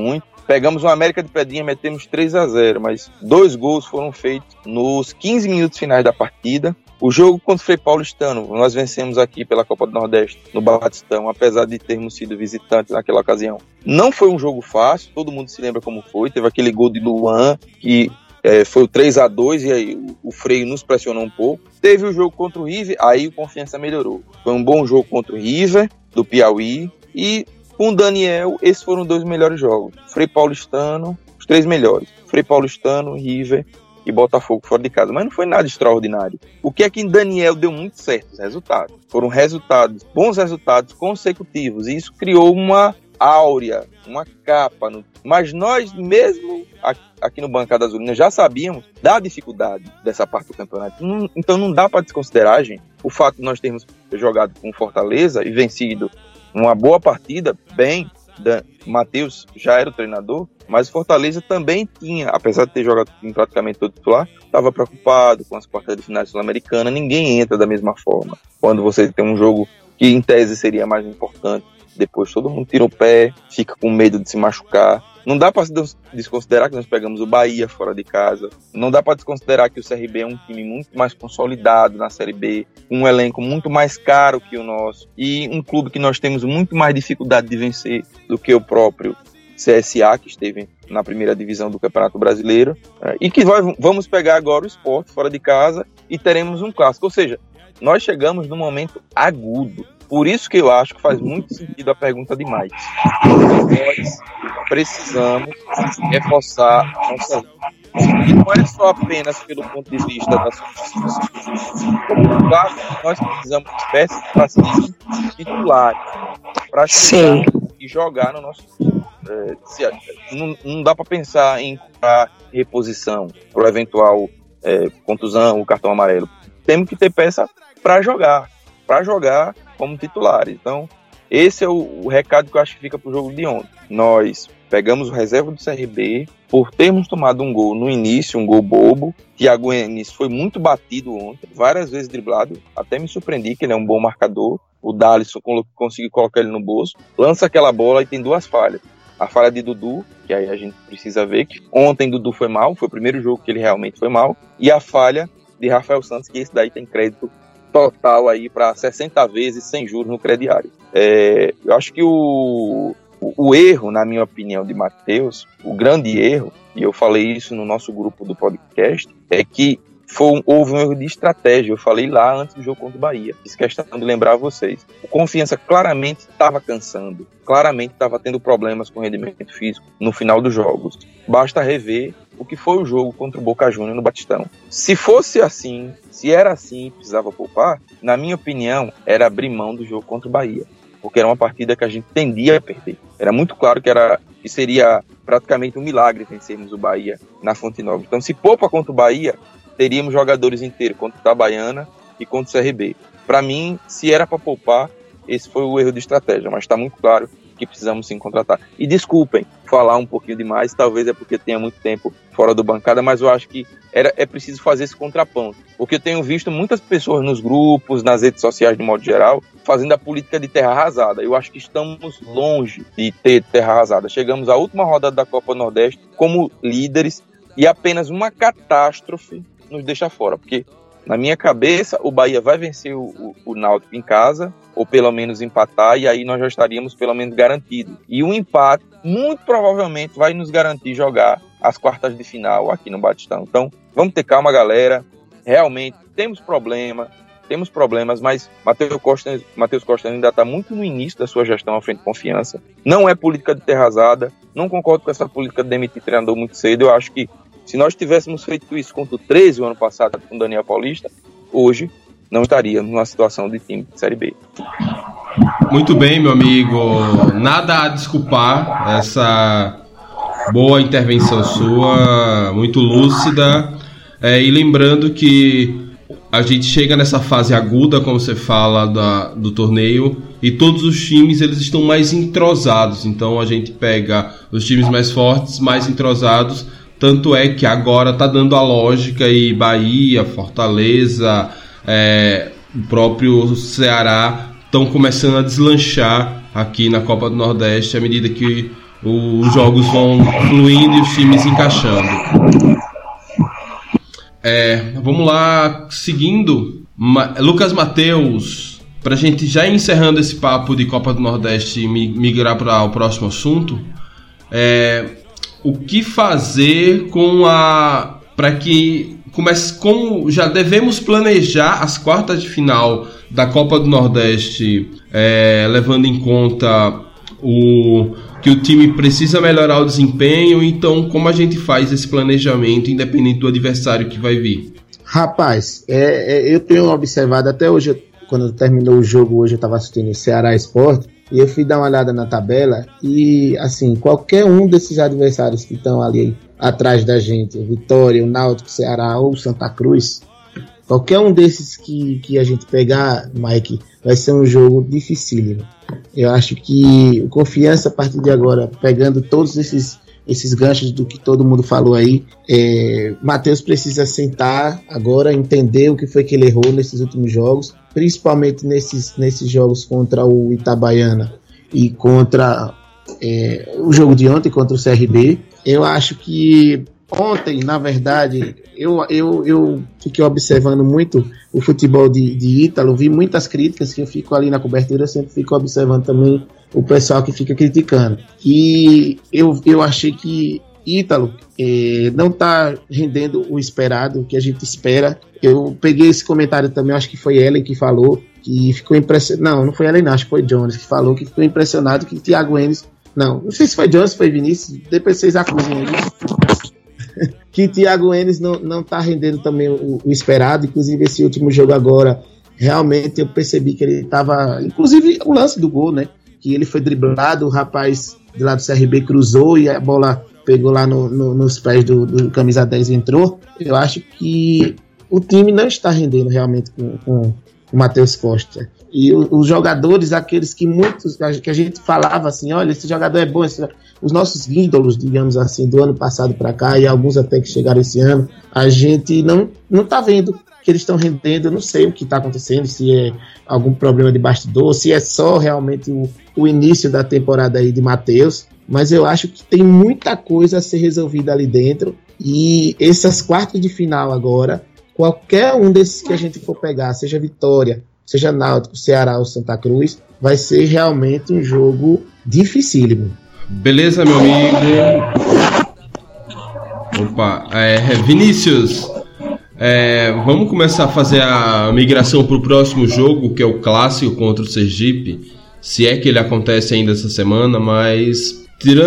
Pegamos o América de Pedrinha, metemos 3-0, mas 2 gols foram feitos nos 15 minutos finais da partida. O jogo contra o Frei Paulistano, nós vencemos aqui pela Copa do Nordeste, no Batistão, apesar de termos sido visitantes naquela ocasião. Não foi um jogo fácil, todo mundo se lembra como foi. Teve aquele gol de Luan, que foi o 3-2, e aí o Frei nos pressionou um pouco. Teve o jogo contra o River, aí o Confiança melhorou. Foi um bom jogo contra o River, do Piauí, e com o Daniel, esses foram 2 melhores jogos. Frei Paulistano, os 3 melhores. Frei Paulistano, River e Botafogo fora de casa. Mas não foi nada extraordinário. O que é que em Daniel deu muito certo? Os resultados. Foram bons resultados consecutivos. E isso criou uma áurea, uma capa. Mas nós mesmo, aqui no Bancada Azulina, já sabíamos da dificuldade dessa parte do campeonato. Então não dá para desconsiderar, gente, o fato de nós termos jogado com Fortaleza e vencido uma boa partida, bem. Matheus já era o treinador, mas Fortaleza também tinha, apesar de ter jogado em praticamente todo titular, estava preocupado com as quartas de final sul-americana. Ninguém entra da mesma forma. Quando você tem um jogo que em tese seria mais importante, depois todo mundo tira o pé, fica com medo de se machucar. Não dá para desconsiderar que nós pegamos o Bahia fora de casa. Não dá para desconsiderar que o CRB é um time muito mais consolidado na Série B, um elenco muito mais caro que o nosso e um clube que nós temos muito mais dificuldade de vencer do que o próprio CSA, que esteve na primeira divisão do Campeonato Brasileiro, e que vamos pegar agora o Sport fora de casa e teremos um clássico. Ou seja, nós chegamos num momento agudo. Por isso que eu acho que faz muito sentido a pergunta de Mike. Nós precisamos reforçar a nossa linha. E não é só apenas pelo ponto de vista da substituição. Claro, nós precisamos de peças para ser titulares, para chegar e jogar no nosso time. Não dá para pensar em reposição para o eventual contusão, o cartão amarelo. Temos que ter peça para jogar como titulares. Então, esse é o recado que eu acho que fica para o jogo de ontem. Nós pegamos o reserva do CRB por termos tomado um gol no início, um gol bobo. Thiago Enes foi muito batido ontem, várias vezes driblado. Até me surpreendi que ele é um bom marcador. O Dalisson conseguiu colocar ele no bolso. Lança aquela bola e tem 2 falhas. A falha de Dudu, que aí a gente precisa ver que ontem Dudu foi mal, foi o primeiro jogo que ele realmente foi mal. E a falha de Rafael Santos, que esse daí tem crédito total aí para 60 vezes sem juros no crediário. Eu acho que o erro, na minha opinião, de Matheus, o grande erro, e eu falei isso no nosso grupo do podcast, é que houve um erro de estratégia. Eu falei lá antes do jogo contra o Bahia. Fiz questão de lembrar a vocês. O Confiança claramente estava cansando, claramente estava tendo problemas com o rendimento físico no final dos jogos. Basta rever o que foi o jogo contra o Boca Juniors no Batistão. Se fosse assim, se era assim, precisava poupar, na minha opinião, era abrir mão do jogo contra o Bahia, porque era uma partida que a gente tendia a perder. Era muito claro que seria praticamente um milagre vencermos o Bahia na Fonte Nova. Então, se poupa contra o Bahia, teríamos jogadores inteiros contra o Itabaiana e contra o CRB. Para mim, se era para poupar, esse foi o erro de estratégia, mas está muito claro que precisamos sim contratar. E desculpem falar um pouquinho demais, talvez é porque tenha muito tempo fora do Bancada, mas eu acho que é preciso fazer esse contraponto, porque eu tenho visto muitas pessoas nos grupos, nas redes sociais de modo geral, fazendo a política de terra arrasada. Eu acho que estamos longe de ter terra arrasada. Chegamos à última rodada da Copa do Nordeste como líderes e apenas uma catástrofe nos deixa fora, porque na minha cabeça o Bahia vai vencer o Náutico em casa, ou pelo menos empatar, e aí nós já estaríamos pelo menos garantidos. E o empate muito provavelmente vai nos garantir jogar as quartas de final aqui no Batistão. Então vamos ter calma, galera. Realmente temos problemas, mas Matheus Costa ainda está muito no início da sua gestão à frente de Confiança. Não é política de terra arrasada, não concordo com essa política de demitir treinador muito cedo. Eu acho que se nós tivéssemos feito isso contra o 13 o ano passado com o Daniel Paulista, hoje não estaríamos numa situação de time de Série B. Muito bem, meu amigo. Nada a desculpar essa boa intervenção sua, muito lúcida. E lembrando que a gente chega nessa fase aguda, como você fala, do torneio, e todos os times eles estão mais entrosados. Então a gente pega os times mais fortes, mais entrosados. Tanto é que agora está dando a lógica e Bahia, Fortaleza, o próprio Ceará estão começando a deslanchar aqui na Copa do Nordeste à medida que os jogos vão fluindo e os times encaixando. Vamos lá, seguindo, Lucas Matheus, para a gente já encerrando esse papo de Copa do Nordeste e migrar para o próximo assunto, o que fazer para que comece, como já devemos planejar as quartas de final da Copa do Nordeste, levando em conta que o time precisa melhorar o desempenho. Então, como a gente faz esse planejamento independente do adversário que vai vir? Rapaz, eu tenho observado até hoje, quando terminou o jogo hoje, eu estava assistindo o Ceará Sport, e eu fui dar uma olhada na tabela, e assim, qualquer um desses adversários que estão ali atrás da gente, Vitória, o Náutico, Ceará ou Santa Cruz, qualquer um desses que a gente pegar, Mike, vai ser um jogo dificílimo. Eu acho que o Confiança, a partir de agora, pegando todos esses ganchos do que todo mundo falou aí, Matheus precisa sentar agora, entender o que foi que ele errou nesses últimos jogos, principalmente nesses jogos contra o Itabaiana e contra o jogo de ontem contra o CRB. Eu acho que ontem, na verdade, eu fiquei observando muito o futebol de Ítalo, vi muitas críticas, que eu fico ali na cobertura, eu sempre fico observando também o pessoal que fica criticando. E eu achei que Ítalo não está rendendo o esperado, o que a gente espera. Eu peguei esse comentário também, acho que foi Ellen que falou, que ficou impressionado. Não foi Ellen, não, acho que foi Jones que falou que ficou impressionado que Thiago Enes. Não sei se foi Jones, foi Vinícius, depois vocês acusam aí. Que Thiago Enes não tá rendendo também o esperado. Inclusive esse último jogo agora, realmente eu percebi que ele tava, inclusive o lance do gol, né, que ele foi driblado, o rapaz de lá do CRB cruzou e a bola pegou lá nos pés do camisa 10 e entrou. Eu acho que o time não está rendendo realmente com o Matheus Costa. E os jogadores, aqueles que a gente falava assim, olha, esse jogador é bom, os nossos ídolos, digamos assim, do ano passado para cá, e alguns até que chegaram esse ano, a gente não tá vendo que eles estão rendendo. Eu não sei o que está acontecendo, se é algum problema de bastidor, se é só realmente o início da temporada aí de Matheus, mas eu acho que tem muita coisa a ser resolvida ali dentro, e essas quartas de final agora, qualquer um desses que a gente for pegar, seja Vitória, seja Náutico, Ceará ou Santa Cruz, vai ser realmente um jogo dificílimo. Beleza, meu amigo? Opa, Vinícius, vamos começar a fazer a migração para o próximo jogo, que é o clássico contra o Sergipe, se é que ele acontece ainda essa semana, mas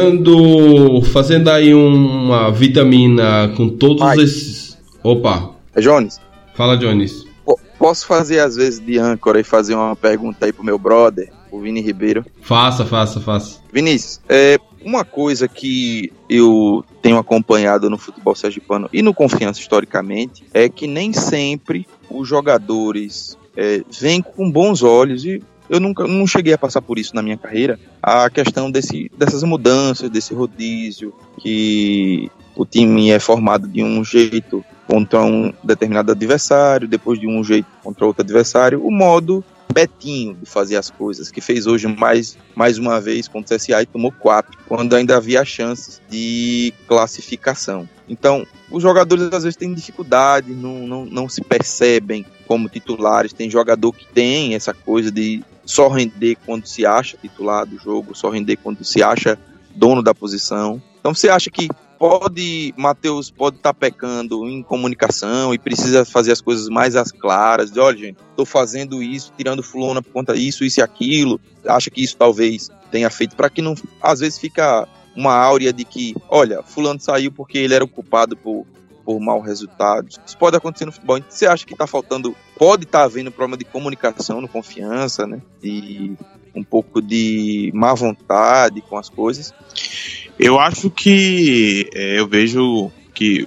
fazendo aí uma vitamina com todos esses... Opa! Jones. Fala, Jones. Posso fazer às vezes de âncora e fazer uma pergunta aí pro meu brother, o Vini Ribeiro? Faça. Vinícius, uma coisa que eu tenho acompanhado no futebol sergipano e no Confiança historicamente é que nem sempre os jogadores vêm com bons olhos, e eu não cheguei a passar por isso na minha carreira, a questão dessas mudanças, desse rodízio, que o time é formado de um jeito contra um determinado adversário, depois de um jeito contra outro adversário, o modo Betinho de fazer as coisas, que fez hoje mais uma vez contra o CSA e tomou 4, quando ainda havia chances de classificação. Então, os jogadores às vezes têm dificuldade, não se percebem como titulares. Tem jogador que tem essa coisa de só render quando se acha titular do jogo, só render quando se acha dono da posição. Então, você acha que Matheus pode estar pecando em comunicação e precisa fazer as coisas mais às claras, de olha, gente, estou fazendo isso, tirando fulano por conta disso e aquilo. Acha que isso talvez tenha feito, para que não, às vezes fica uma áurea de que, olha, fulano saiu porque ele era o culpado por maus resultados. Isso pode acontecer no futebol. Então, você acha que está faltando, pode estar havendo problema de comunicação no Confiança, né? E um pouco de má vontade com as coisas? Eu acho que eu vejo que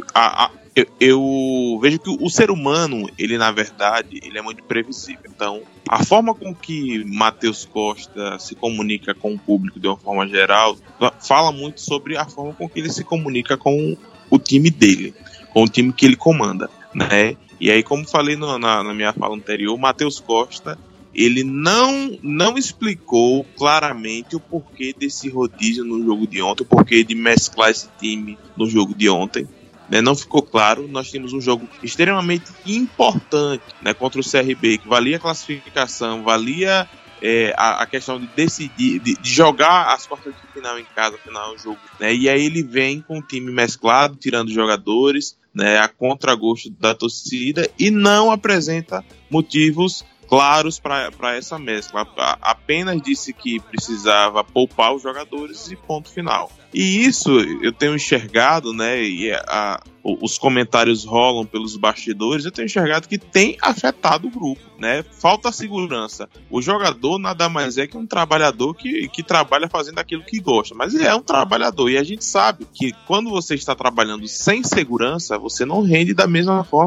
eu vejo que o ser humano, ele na verdade, ele é muito previsível. Então, a forma com que Matheus Costa se comunica com o público de uma forma geral fala muito sobre a forma com que ele se comunica com o time dele, com o time que ele comanda, né? E aí, como falei na minha fala anterior, o Matheus Costa, ele não explicou claramente o porquê desse rodízio no jogo de ontem, o porquê de mesclar esse time no jogo de ontem. Né, não ficou claro. Nós tínhamos um jogo extremamente importante, né, contra o CRB, que valia a classificação, valia a questão de decidir, de jogar as quartas de final em casa, final do jogo. Né, e aí ele vem com o time mesclado, tirando jogadores, né, a contragosto da torcida, e não apresenta motivos claros para essa mescla. Apenas disse que precisava poupar os jogadores e ponto final. E isso eu tenho enxergado, né, e os comentários rolam pelos bastidores, eu tenho enxergado que tem afetado o grupo, né? Falta segurança. O jogador nada mais é que um trabalhador que trabalha fazendo aquilo que gosta, mas ele é um trabalhador, e a gente sabe que quando você está trabalhando sem segurança, você não rende da mesma forma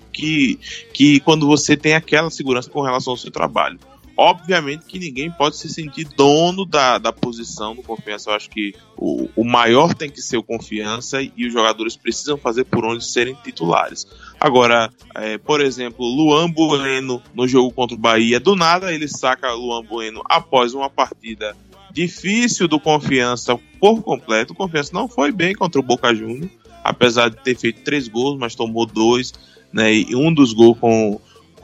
que quando você tem aquela segurança com relação ao seu trabalho. Obviamente que ninguém pode se sentir dono da posição do Confiança. Eu acho que o maior tem que ser o Confiança, e os jogadores precisam fazer por onde serem titulares. Agora, por exemplo, Luan Bueno no jogo contra o Bahia, do nada ele saca Luan Bueno após uma partida difícil do Confiança por completo. O Confiança não foi bem contra o Boca Juniors, apesar de ter feito 3 gols, mas tomou 2, né, e um dos gols com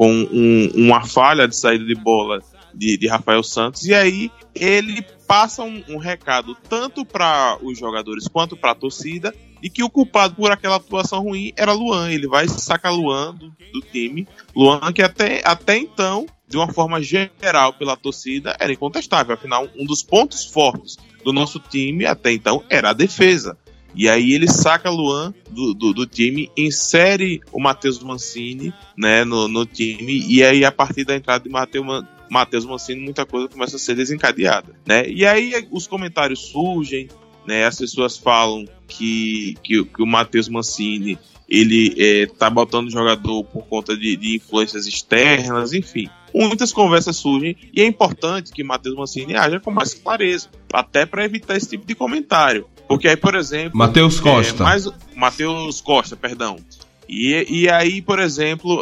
uma falha de saída de bola de Rafael Santos. E aí ele passa um recado tanto para os jogadores quanto para a torcida, e que o culpado por aquela atuação ruim era Luan. Ele vai sacar Luan do time. Luan, que até então, de uma forma geral pela torcida, era incontestável. Afinal, um dos pontos fortes do nosso time até então era a defesa. E aí ele saca Luan do time, insere o Matheus Mancini, né, no time, e aí a partir da entrada de Matheus Mancini, muita coisa começa a ser desencadeada, né? E aí os comentários surgem, né, as pessoas falam que o Matheus Mancini ele tá botando o jogador por conta de influências externas, enfim. Muitas conversas surgem, e é importante que Matheus Mancini haja com mais clareza, até para evitar esse tipo de comentário. Porque aí, por exemplo... Matheus Costa. Matheus Costa, perdão. E aí, por exemplo,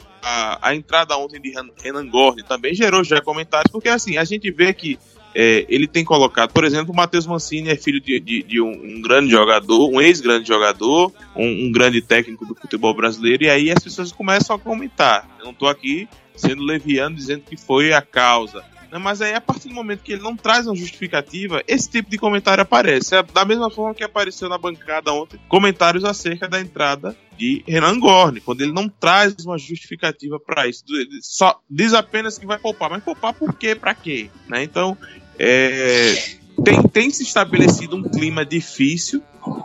a entrada ontem de Renan Gorni também gerou já comentários, porque assim, a gente vê que ele tem colocado, por exemplo, o Matheus Mancini é filho de um grande jogador, um ex-grande jogador, um grande técnico do futebol brasileiro, e aí as pessoas começam a comentar. Eu não estou aqui sendo leviano dizendo que foi a causa, né? Mas aí a partir do momento que ele não traz uma justificativa, esse tipo de comentário aparece. Da mesma forma que apareceu na bancada ontem comentários acerca da entrada de Renan Gorni, quando ele não traz uma justificativa para isso, ele só diz apenas que vai poupar, mas poupar por quê? Para quê? Né? Então tem se estabelecido um clima difícil.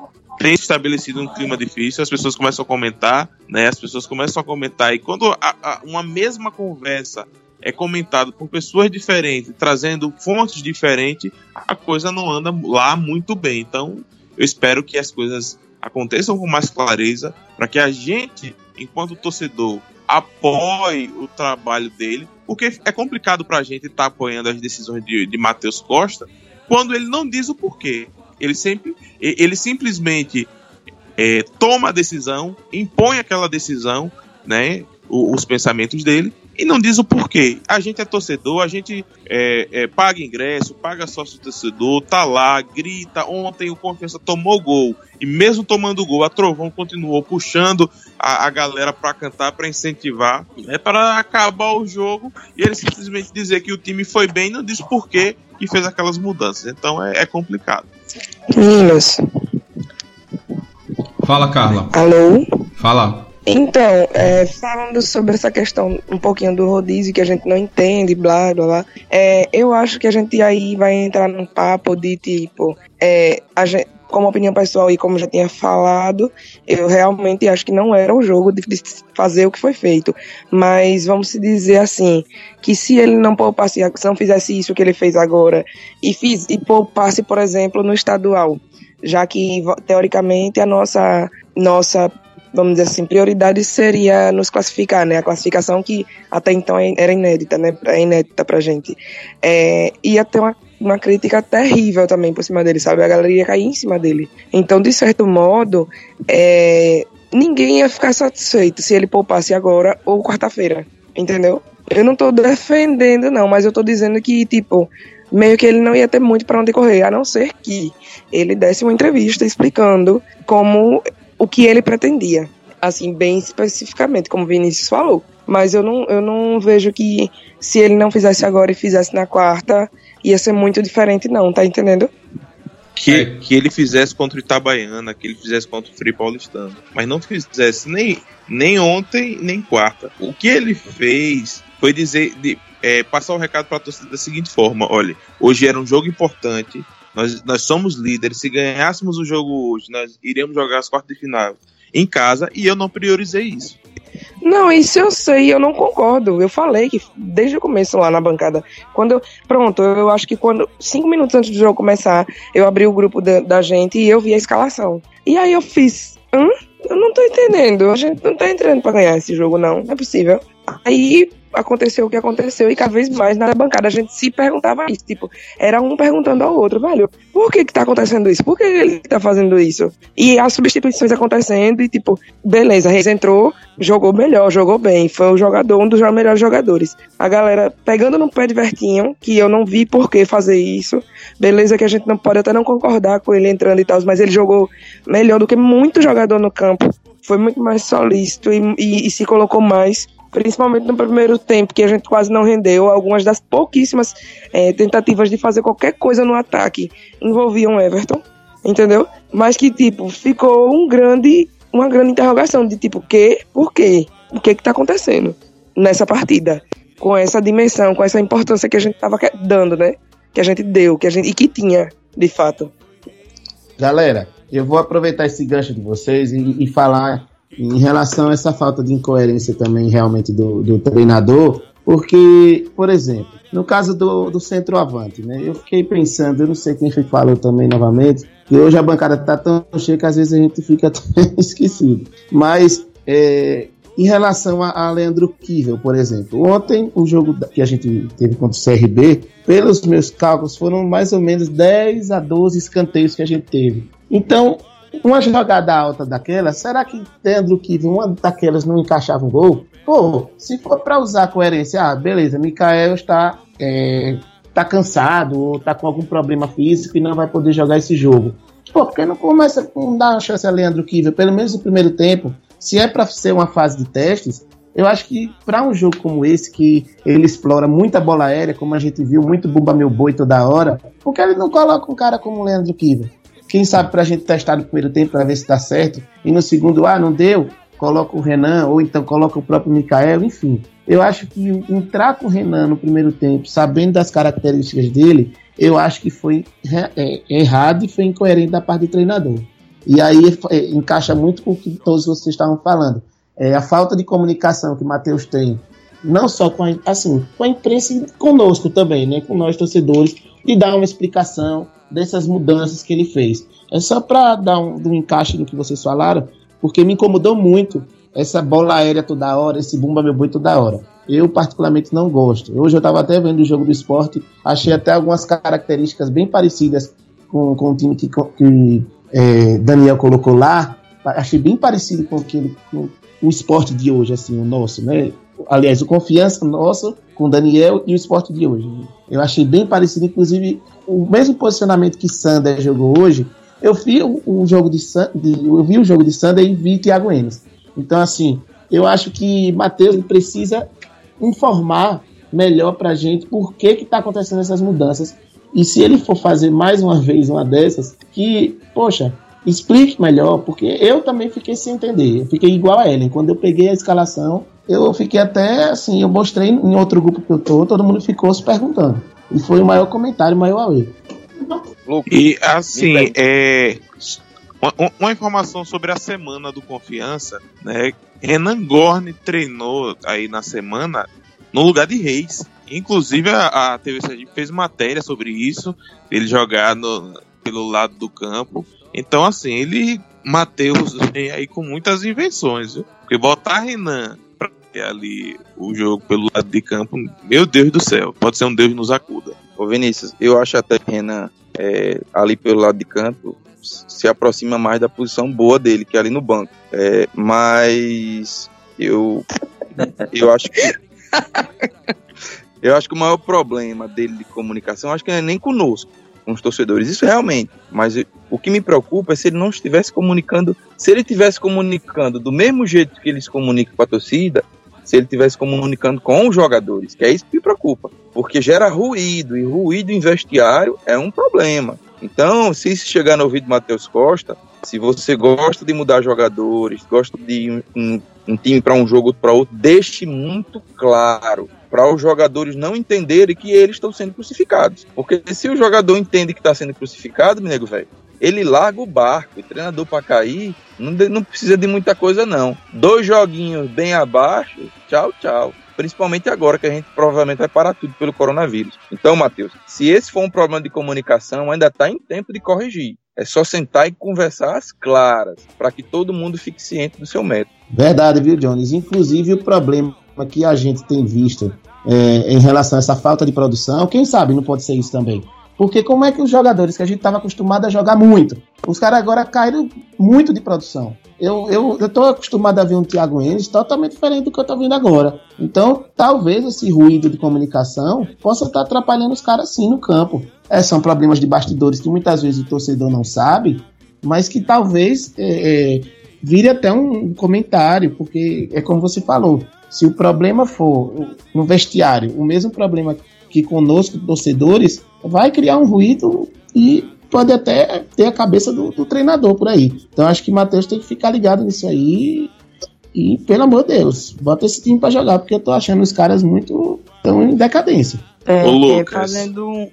As pessoas começam a comentar, né? E quando uma mesma conversa é comentada por pessoas diferentes, trazendo fontes diferentes, a coisa não anda lá muito bem. Então, eu espero que as coisas aconteçam com mais clareza, para que a gente, enquanto torcedor, apoie o trabalho dele, porque é complicado para a gente estar apoiando as decisões de Matheus Costa quando ele não diz o porquê. Ele simplesmente toma a decisão, impõe aquela decisão, né, os pensamentos dele, e não diz o porquê. A gente é torcedor, a gente paga ingresso, paga sócio torcedor, tá lá, grita. Ontem o Confiança tomou gol, e mesmo tomando gol, a Trovão continuou puxando a galera para cantar, para incentivar, para acabar o jogo, e ele simplesmente dizer que o time foi bem, não diz porquê que fez aquelas mudanças. Então é complicado. Meninos. Fala, Carla. Alô? Fala. Então, falando sobre essa questão um pouquinho do rodízio, que a gente não entende, blá, blá, blá, eu acho que a gente aí vai entrar num papo de tipo, a gente, como opinião pessoal e como já tinha falado, eu realmente acho que não era o jogo de fazer o que foi feito, mas vamos se dizer assim, que se ele não poupasse, se não fizesse isso que ele fez agora, e poupasse, por exemplo, no estadual, já que teoricamente a nossa vamos dizer assim, prioridade seria nos classificar, né? A classificação que até então era inédita, né? É inédita pra gente. Ia ter uma crítica terrível também por cima dele, sabe? A galera ia cair em cima dele. Então, de certo modo, ninguém ia ficar satisfeito se ele poupasse agora ou quarta-feira, entendeu? Eu não tô defendendo, não, mas eu tô dizendo que, tipo, meio que ele não ia ter muito pra onde correr, a não ser que ele desse uma entrevista explicando o que ele pretendia, assim, bem especificamente, como o Vinícius falou. Mas eu não vejo que se ele não fizesse agora e fizesse na quarta, ia ser muito diferente, não, tá entendendo? Que ele fizesse contra o Itabaiana, que ele fizesse contra o Frei Paulistano, mas não fizesse nem ontem, nem quarta. O que ele fez foi passar o recado para a torcida da seguinte forma: olha, hoje era um jogo importante, nós somos líderes, se ganhássemos o jogo hoje, nós iríamos jogar as quartas de final em casa, e eu não priorizei isso. Não, isso eu sei, eu não concordo. Eu falei que desde o começo lá na bancada, eu acho que 5 minutos antes do jogo começar, eu abri o grupo da gente e eu vi a escalação. E aí eu fiz, eu não tô entendendo, a gente não tá entrando pra ganhar esse jogo, não é possível. Aí aconteceu o que aconteceu e cada vez mais na bancada a gente se perguntava isso, tipo, era um perguntando ao outro, velho, por que tá acontecendo isso? Por que ele tá fazendo isso? E as substituições acontecendo e tipo, beleza, Reis entrou, jogou melhor, jogou bem, foi um dos melhores jogadores. A galera pegando no pé de Vertinho, que eu não vi por que fazer isso, beleza que a gente não pode até não concordar com ele entrando e tal, mas ele jogou melhor do que muito jogador no campo, foi muito mais solícito e se colocou mais, principalmente no primeiro tempo, que a gente quase não rendeu. Algumas das pouquíssimas tentativas de fazer qualquer coisa no ataque envolviam Everton, entendeu? Mas que, tipo, ficou uma grande interrogação de, tipo, por quê? O que tá acontecendo nessa partida? Com essa dimensão, com essa importância que a gente tava dando, né? Que a gente deu, e que tinha, de fato. Galera, eu vou aproveitar esse gancho de vocês e falar em relação a essa falta de incoerência também realmente do treinador, porque, por exemplo, no caso do centroavante, né, eu fiquei pensando, eu não sei quem falou também novamente, que hoje a bancada tá tão cheia que às vezes a gente fica até esquecido, mas em relação a Leandro Kivel, por exemplo, ontem o jogo que a gente teve contra o CRB, pelos meus cálculos, foram mais ou menos 10 a 12 escanteios que a gente teve. Então, uma jogada alta daquela, será que Leandro Kivel, uma daquelas não encaixava um gol? Pô, se for para usar coerência, beleza, Mikael está cansado ou está com algum problema físico e não vai poder jogar esse jogo. Pô, por que não começa a dar uma chance a Leandro Kivel, pelo menos no primeiro tempo? Se é para ser uma fase de testes, eu acho que para um jogo como esse, que ele explora muita bola aérea, como a gente viu, muito Bumba Meu Boi toda hora, por que ele não coloca um cara como o Leandro Kivel? Quem sabe pra gente testar no primeiro tempo pra ver se dá certo, e no segundo, não deu, coloca o Renan, ou então coloca o próprio Mikael, enfim. Eu acho que entrar com o Renan no primeiro tempo, sabendo das características dele, eu acho que foi errado e foi incoerente da parte do treinador. E aí encaixa muito com o que todos vocês estavam falando. A falta de comunicação que o Matheus tem, não só com a imprensa e conosco também, né, com nós torcedores, de dar uma explicação dessas mudanças que ele fez. É só para dar um encaixe no que vocês falaram, porque me incomodou muito essa bola aérea toda hora, esse Bumba Meu Boi toda hora. Eu particularmente não gosto. Hoje eu estava até vendo o jogo do Sport, achei até algumas características bem parecidas com o time que Daniel colocou lá, achei bem parecido com o Sport de hoje, assim, o nosso, né? Aliás, o Confiança nosso com o Daniel e o Sport de hoje. Eu achei bem parecido, inclusive o mesmo posicionamento que Sander jogou hoje. Eu vi o jogo de Sander e vi Thiago Enes. Então, assim, eu acho que Matheus precisa informar melhor pra gente por que está acontecendo essas mudanças. E se ele for fazer mais uma vez uma dessas, que, poxa, explique melhor, porque eu também fiquei sem entender. Eu fiquei igual a Ellen. Quando eu peguei a escalação, eu fiquei até assim, eu mostrei em outro grupo que eu tô, todo mundo ficou se perguntando. E foi o maior comentário, o maior erro. E assim, uma informação sobre a semana do Confiança, né? Renan Gorni treinou aí na semana no lugar de Reis. Inclusive a TV Sergipe fez matéria sobre isso, ele jogar pelo lado do campo. Então assim, Matheus vem aí com muitas invenções, viu? Porque botar Renan pra ter ali o jogo pelo lado de campo, meu Deus do céu, pode ser um Deus nos acuda. Ô Vinícius, eu acho até que Renan ali pelo lado de campo se aproxima mais da posição boa dele, que é ali no banco. Mas eu acho que Eu acho que o maior problema dele de comunicação, acho que não é nem conosco, com os torcedores, isso realmente. Mas o que me preocupa é se ele não estivesse comunicando, se ele estivesse comunicando do mesmo jeito que ele se comunica com a torcida, se ele estivesse comunicando com os jogadores, que é isso que me preocupa, porque gera ruído, e ruído em vestiário é um problema. Então, se isso chegar no ouvido do Matheus Costa, se você gosta de mudar jogadores, gosta de um time para um jogo, outro para outro, deixe muito claro, para os jogadores não entenderem que eles estão sendo crucificados. Porque se o jogador entende que está sendo crucificado, meu nego velho, ele larga o barco. O treinador para cair não precisa de muita coisa, não. 2 joguinhos bem abaixo, tchau, tchau. Principalmente agora que a gente provavelmente vai parar tudo pelo coronavírus. Então, Matheus, se esse for um problema de comunicação, ainda está em tempo de corrigir. É só sentar e conversar às claras, para que todo mundo fique ciente do seu método. Verdade, viu, Jones? Inclusive o problema que a gente tem visto em relação a essa falta de produção, quem sabe não pode ser isso também. Porque como é que os jogadores que a gente estava acostumado a jogar muito, os caras agora caíram muito de produção. Eu tô acostumado a ver um Thiago Enes totalmente diferente do que eu tô vendo agora. Então, talvez esse ruído de comunicação possa estar atrapalhando os caras sim no campo. São problemas de bastidores que muitas vezes o torcedor não sabe, mas que talvez vire até um comentário, porque é como você falou, se o problema for no vestiário, o mesmo problema que conosco, torcedores, vai criar um ruído e pode até ter a cabeça do treinador por aí. Então acho que o Matheus tem que ficar ligado nisso aí e, pelo amor de Deus, bota esse time pra jogar, porque eu tô achando os caras muito tão em decadência. Ô, Lucas, fazendo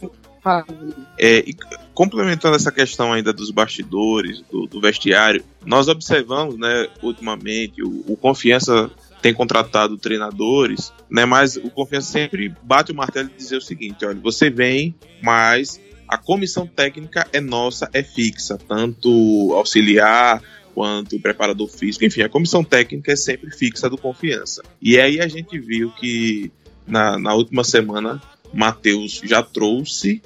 e complementando essa questão ainda dos bastidores, do vestiário, nós observamos, né, ultimamente, o Confiança tem contratado treinadores, né, mas o Confiança sempre bate o martelo e diz o seguinte: olha, você vem, mas a comissão técnica é nossa, é fixa, tanto auxiliar quanto preparador físico, enfim, a comissão técnica é sempre fixa do Confiança. E aí a gente viu que na última semana Matheus já trouxe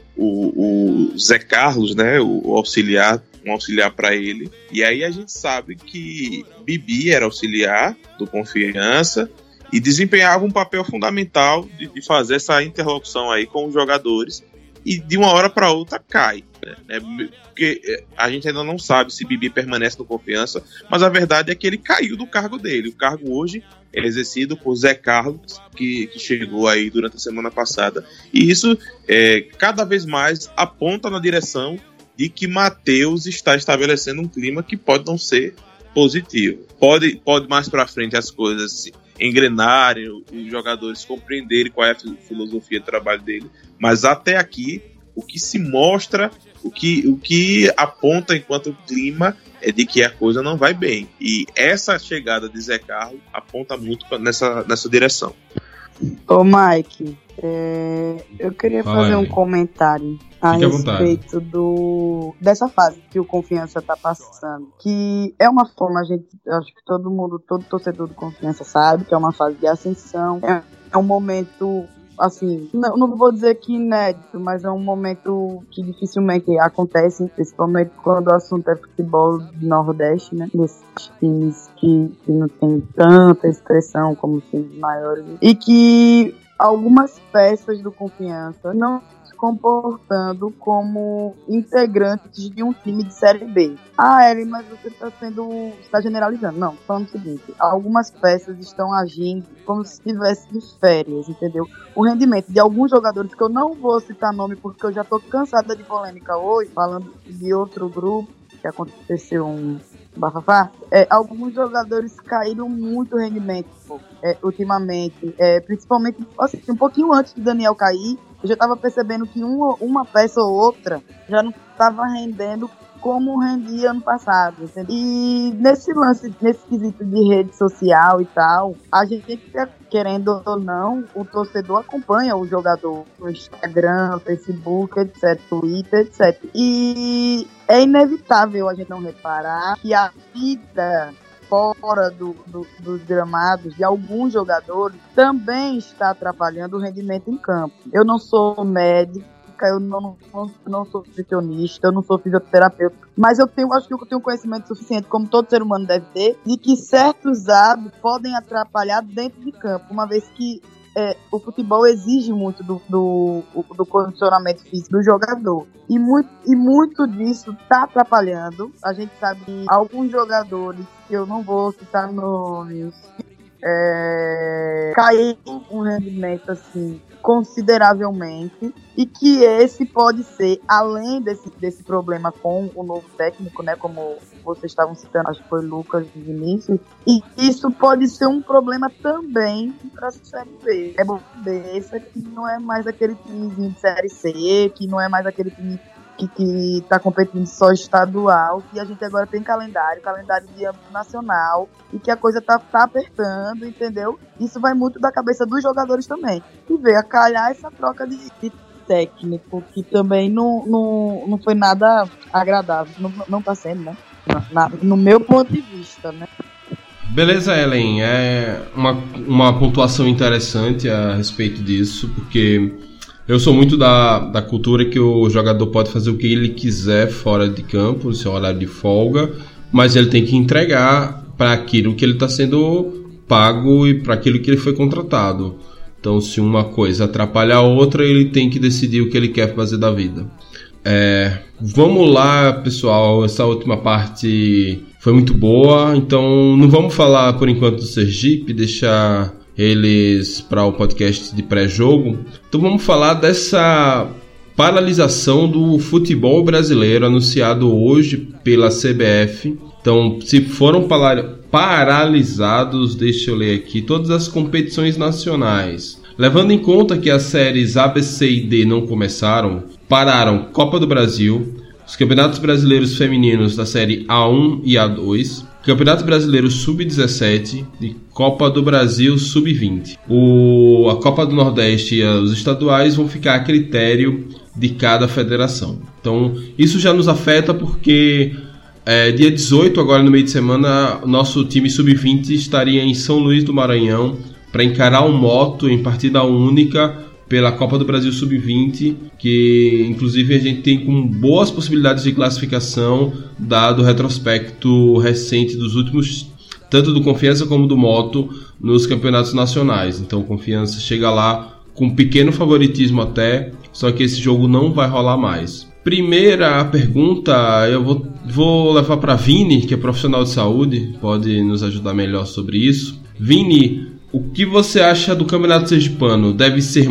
o Zé Carlos, né, um auxiliar para ele, e aí a gente sabe que Bibi era auxiliar do Confiança e desempenhava um papel fundamental de fazer essa interlocução aí com os jogadores, e de uma hora para outra cai, né? Porque a gente ainda não sabe se Bibi permanece no Confiança, mas a verdade é que ele caiu do cargo dele. O cargo hoje é exercido por Zé Carlos, que chegou aí durante a semana passada, e isso cada vez mais aponta na direção de que Matheus está estabelecendo um clima que pode não ser positivo. Pode mais para frente as coisas engrenarem, os jogadores compreenderem qual é a filosofia de trabalho dele, mas até aqui o que se mostra, o que aponta enquanto clima é de que a coisa não vai bem, e essa chegada de Zé Carlos aponta muito nessa direção. Ô Mike, eu queria fazer um comentário a respeito dessa fase que o Confiança está passando, que é uma forma, acho que todo torcedor do Confiança sabe que é uma fase de ascensão, é um momento, assim, não vou dizer que inédito, mas é um momento que dificilmente acontece, principalmente quando o assunto é futebol do Nordeste, né, desses times que não tem tanta expressão como os times maiores, e que algumas peças do Confiança não se comportando como integrantes de um time de Série B. Eri, mas você está generalizando. Não, falando o seguinte, algumas peças estão agindo como se estivesse de férias, entendeu? O rendimento de alguns jogadores, que eu não vou citar nome porque eu já estou cansada de polêmica hoje, falando de outro grupo, que aconteceu um bafafá, alguns jogadores caíram muito o rendimento ultimamente, principalmente assim, um pouquinho antes de Daniel cair, eu já estava percebendo que uma peça ou outra já não estava rendendo como rendia ano passado, entendeu? E nesse quesito de rede social e tal, a gente, querendo ou não, o torcedor acompanha o jogador no Instagram, Facebook, etc, Twitter, etc. E é inevitável a gente não reparar que a vida fora dos gramados de alguns jogadores também está atrapalhando o rendimento em campo. Eu não sou médica, médica, eu não sou nutricionista, eu não sou fisioterapeuta, mas acho que eu tenho conhecimento suficiente, como todo ser humano deve ter, de que certos hábitos podem atrapalhar dentro de campo, uma vez que o futebol exige muito do condicionamento físico do jogador. E muito disso está atrapalhando. A gente sabe que alguns jogadores, que eu não vou citar nomes, caiu um rendimento assim consideravelmente, e que esse pode ser, além desse problema com o novo técnico, né, como vocês estavam citando, acho que foi Lucas de Vinícius, e isso pode ser um problema também para a Série B. É bom dessa que não é mais aquele timezinho de Série C, que não é mais aquele time que está competindo só estadual, que a gente agora tem calendário de âmbito nacional, e que a coisa tá apertando, entendeu? Isso vai muito da cabeça dos jogadores também. E veio a calhar essa troca de técnico, que também não foi nada agradável. Não tá sendo, né? No meu ponto de vista, né? Beleza, Ellen. É uma pontuação interessante a respeito disso, porque eu sou muito da cultura que o jogador pode fazer o que ele quiser fora de campo, no seu horário de folga, mas ele tem que entregar para aquilo que ele está sendo pago e para aquilo que ele foi contratado. Então, se uma coisa atrapalha a outra, ele tem que decidir o que ele quer fazer da vida. Vamos lá, pessoal. Essa última parte foi muito boa, então não vamos falar por enquanto do Sergipe, deixar eles para o podcast de pré-jogo. Então vamos falar dessa paralisação do futebol brasileiro anunciado hoje pela CBF. Então, se foram paralisados, deixa eu ler aqui, todas as competições nacionais. Levando em conta que as séries A, B, C e D não começaram, pararam Copa do Brasil, os campeonatos brasileiros femininos da série A1 e A2, Campeonato Brasileiro Sub-17 e Copa do Brasil Sub-20. A Copa do Nordeste e os estaduais vão ficar a critério de cada federação. Então, isso já nos afeta porque dia 18, agora no meio de semana, o nosso time Sub-20 estaria em São Luís do Maranhão para encarar um moto em partida única pela Copa do Brasil Sub-20, que inclusive a gente tem com boas possibilidades de classificação, dado o retrospecto recente dos últimos, tanto do Confiança como do Moto, nos campeonatos nacionais. Então Confiança chega lá com um pequeno favoritismo até, só que esse jogo não vai rolar mais. Primeira pergunta, eu vou levar para Vini, que é profissional de saúde, pode nos ajudar melhor sobre isso. Vini, o que você acha do Campeonato Sergipano? Deve ser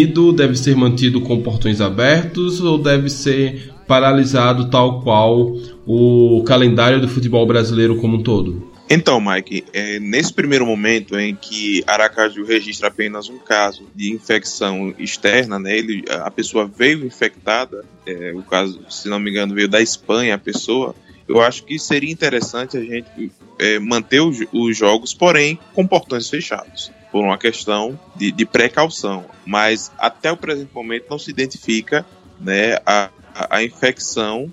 mantido com portões abertos ou deve ser paralisado tal qual o calendário do futebol brasileiro como um todo? Então, Mike, nesse primeiro momento em que Aracaju registra apenas um caso de infecção externa, né, a pessoa veio infectada, o caso, se não me engano, veio da Espanha a pessoa, eu acho que seria interessante a gente manter os jogos, porém com portões fechados, por uma questão de precaução. Mas até o presente momento não se identifica, né, a infecção,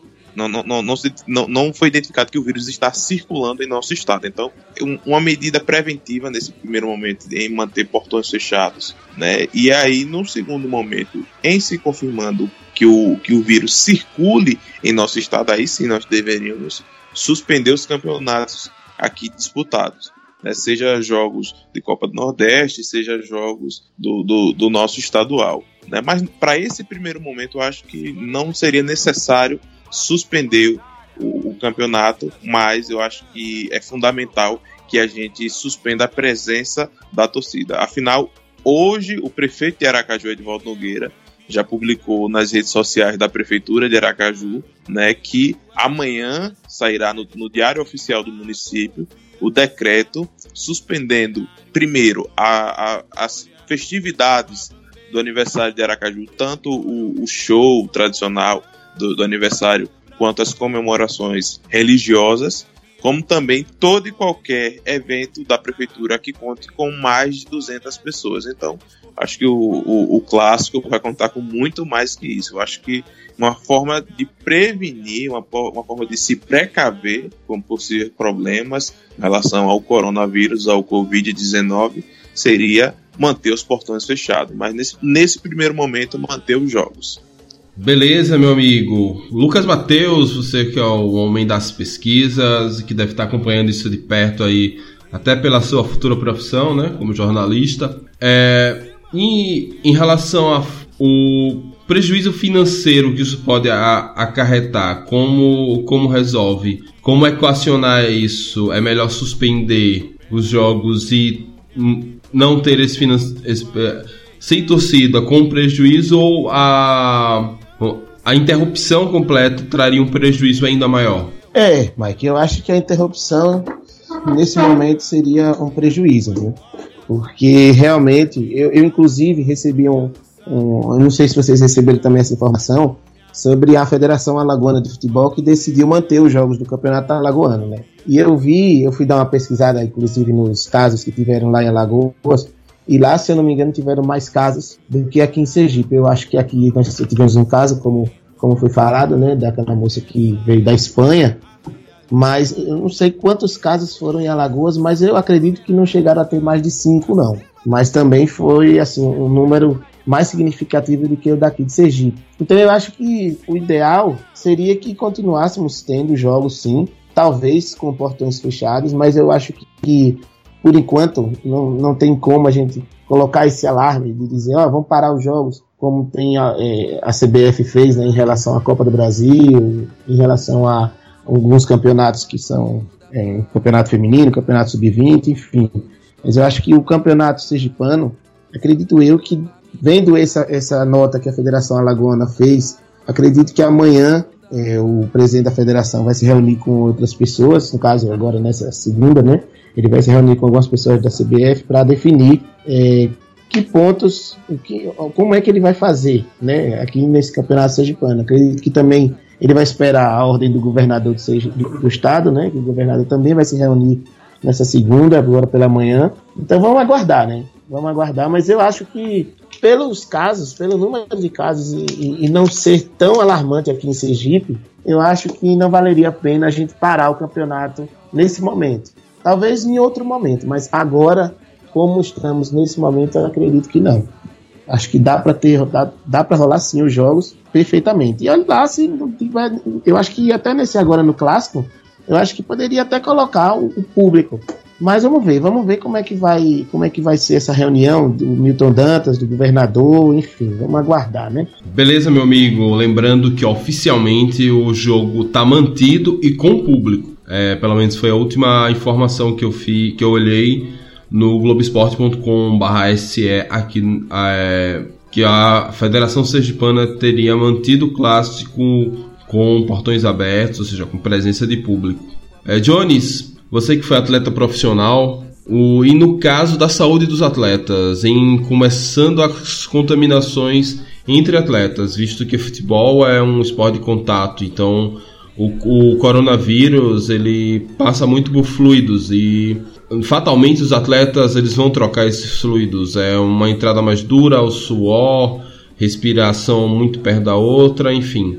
não foi identificado que o vírus está circulando em nosso estado. Então, uma medida preventiva nesse primeiro momento em manter portões fechados, né, e aí no segundo momento, em se confirmando que o vírus circule em nosso estado, aí sim nós deveríamos suspender os campeonatos aqui disputados, né? Seja jogos de Copa do Nordeste, seja jogos do nosso estadual, né? Mas para esse primeiro momento eu acho que não seria necessário suspender o campeonato, mas eu acho que é fundamental que a gente suspenda a presença da torcida. Afinal, hoje o prefeito de Aracaju, Edvaldo Nogueira, já publicou nas redes sociais da Prefeitura de Aracaju, né, que amanhã sairá no Diário Oficial do município o decreto suspendendo, primeiro, as festividades do aniversário de Aracaju, tanto o show tradicional do aniversário, quanto as comemorações religiosas, como também todo e qualquer evento da Prefeitura que conte com mais de 200 pessoas. Então, acho que o clássico vai contar com muito mais que isso. Eu acho que uma forma de prevenir, uma forma de se precaver com possíveis problemas em relação ao coronavírus, ao Covid-19, seria manter os portões fechados. Mas nesse primeiro momento, manter os jogos. Beleza, meu amigo. Lucas Matheus, você que é o homem das pesquisas, que deve estar acompanhando isso de perto aí, até pela sua futura profissão, né, como jornalista. E em relação ao prejuízo financeiro que isso pode acarretar, como resolve? Como equacionar isso? É melhor suspender os jogos e não ter sem torcida com prejuízo, ou a interrupção completa traria um prejuízo ainda maior? Mike, eu acho que a interrupção nesse momento seria um prejuízo, né? Porque realmente, eu inclusive recebi eu não sei se vocês receberam também essa informação, sobre a Federação Alagoana de Futebol, que decidiu manter os jogos do Campeonato Alagoano, né? E eu fui dar uma pesquisada, inclusive, nos casos que tiveram lá em Alagoas, e lá, se eu não me engano, tiveram mais casos do que aqui em Sergipe. Eu acho que aqui nós tivemos um caso, como foi falado, né, daquela moça que veio da Espanha, mas eu não sei quantos casos foram em Alagoas, mas eu acredito que não chegaram a ter mais de 5, não. Mas também foi, assim, um número mais significativo do que o daqui de Sergipe. Então eu acho que o ideal seria que continuássemos tendo jogos, sim, talvez com portões fechados, mas eu acho que por enquanto não tem como a gente colocar esse alarme de dizer, vamos parar os jogos, como tem a CBF fez, né, em relação à Copa do Brasil, em relação a alguns campeonatos que são campeonato feminino, campeonato sub-20, enfim. Mas eu acho que o campeonato sergipano, acredito eu que, vendo essa nota que a Federação Alagoana fez, acredito que amanhã o presidente da federação vai se reunir com outras pessoas, no caso agora nessa segunda, né? Ele vai se reunir com algumas pessoas da CBF para definir que pontos, como é que ele vai fazer, né, aqui nesse campeonato sergipano. Acredito que também ele vai esperar a ordem do governador do estado, né? Que o governador também vai se reunir nessa segunda, agora pela manhã. Então vamos aguardar, né? Vamos aguardar, mas eu acho que pelo número de casos e não ser tão alarmante aqui em Sergipe, eu acho que não valeria a pena a gente parar o campeonato nesse momento. Talvez em outro momento, mas agora, como estamos nesse momento, eu acredito que não. Acho que dá para rolar sim os jogos perfeitamente. E olha lá, se não tiver, eu acho que até nesse agora no clássico, eu acho que poderia até colocar o público. Mas vamos ver como é que vai ser essa reunião do Milton Dantas, do governador, enfim, vamos aguardar, né? Beleza, meu amigo, lembrando que oficialmente o jogo tá mantido e com público. Pelo menos foi a última informação que eu olhei no Globoesporte.com/SE aqui, que a Federação Sergipana teria mantido o clássico com portões abertos, ou seja, com presença de público. Jones, você que foi atleta profissional, e no caso da saúde dos atletas, começando as contaminações entre atletas, visto que futebol é um esporte de contato, então o coronavírus ele passa muito por fluidos e fatalmente os atletas eles vão trocar esses fluidos, uma entrada mais dura, o suor, respiração muito perto da outra, enfim,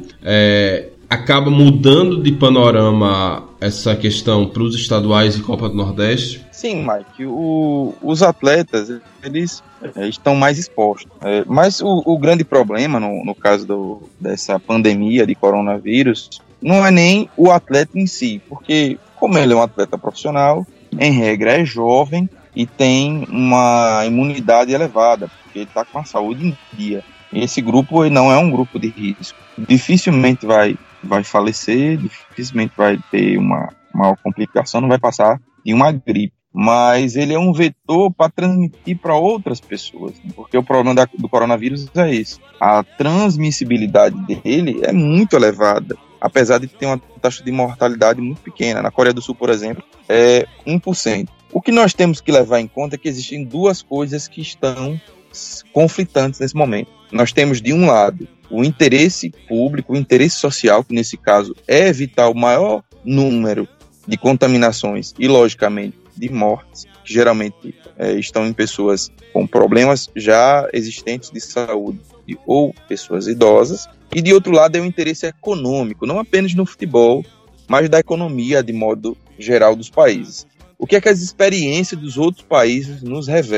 acaba mudando de panorama essa questão para os estaduais e Copa do Nordeste? Sim, Mike, os atletas eles estão mais expostos, mas o grande problema no caso dessa pandemia de coronavírus não é nem o atleta em si, porque como ele é um atleta profissional, em regra é jovem e tem uma imunidade elevada, porque ele está com a saúde em dia. E esse grupo ele não é um grupo de risco. Dificilmente vai falecer, dificilmente vai ter uma maior complicação, não vai passar de uma gripe. Mas ele é um vetor para transmitir para outras pessoas, né? Porque o problema do coronavírus é esse. A transmissibilidade dele é muito elevada, apesar de ter uma taxa de mortalidade muito pequena. Na Coreia do Sul, por exemplo, é 1%. O que nós temos que levar em conta é que existem duas coisas que estão conflitantes nesse momento. Nós temos, de um lado, o interesse público, o interesse social, que nesse caso é evitar o maior número de contaminações e, logicamente, de mortes, que geralmente estão em pessoas com problemas já existentes de saúde ou pessoas idosas. E, de outro lado, é o interesse econômico, não apenas no futebol, mas da economia de modo geral dos países. O que é que as experiências dos outros países nos revelam?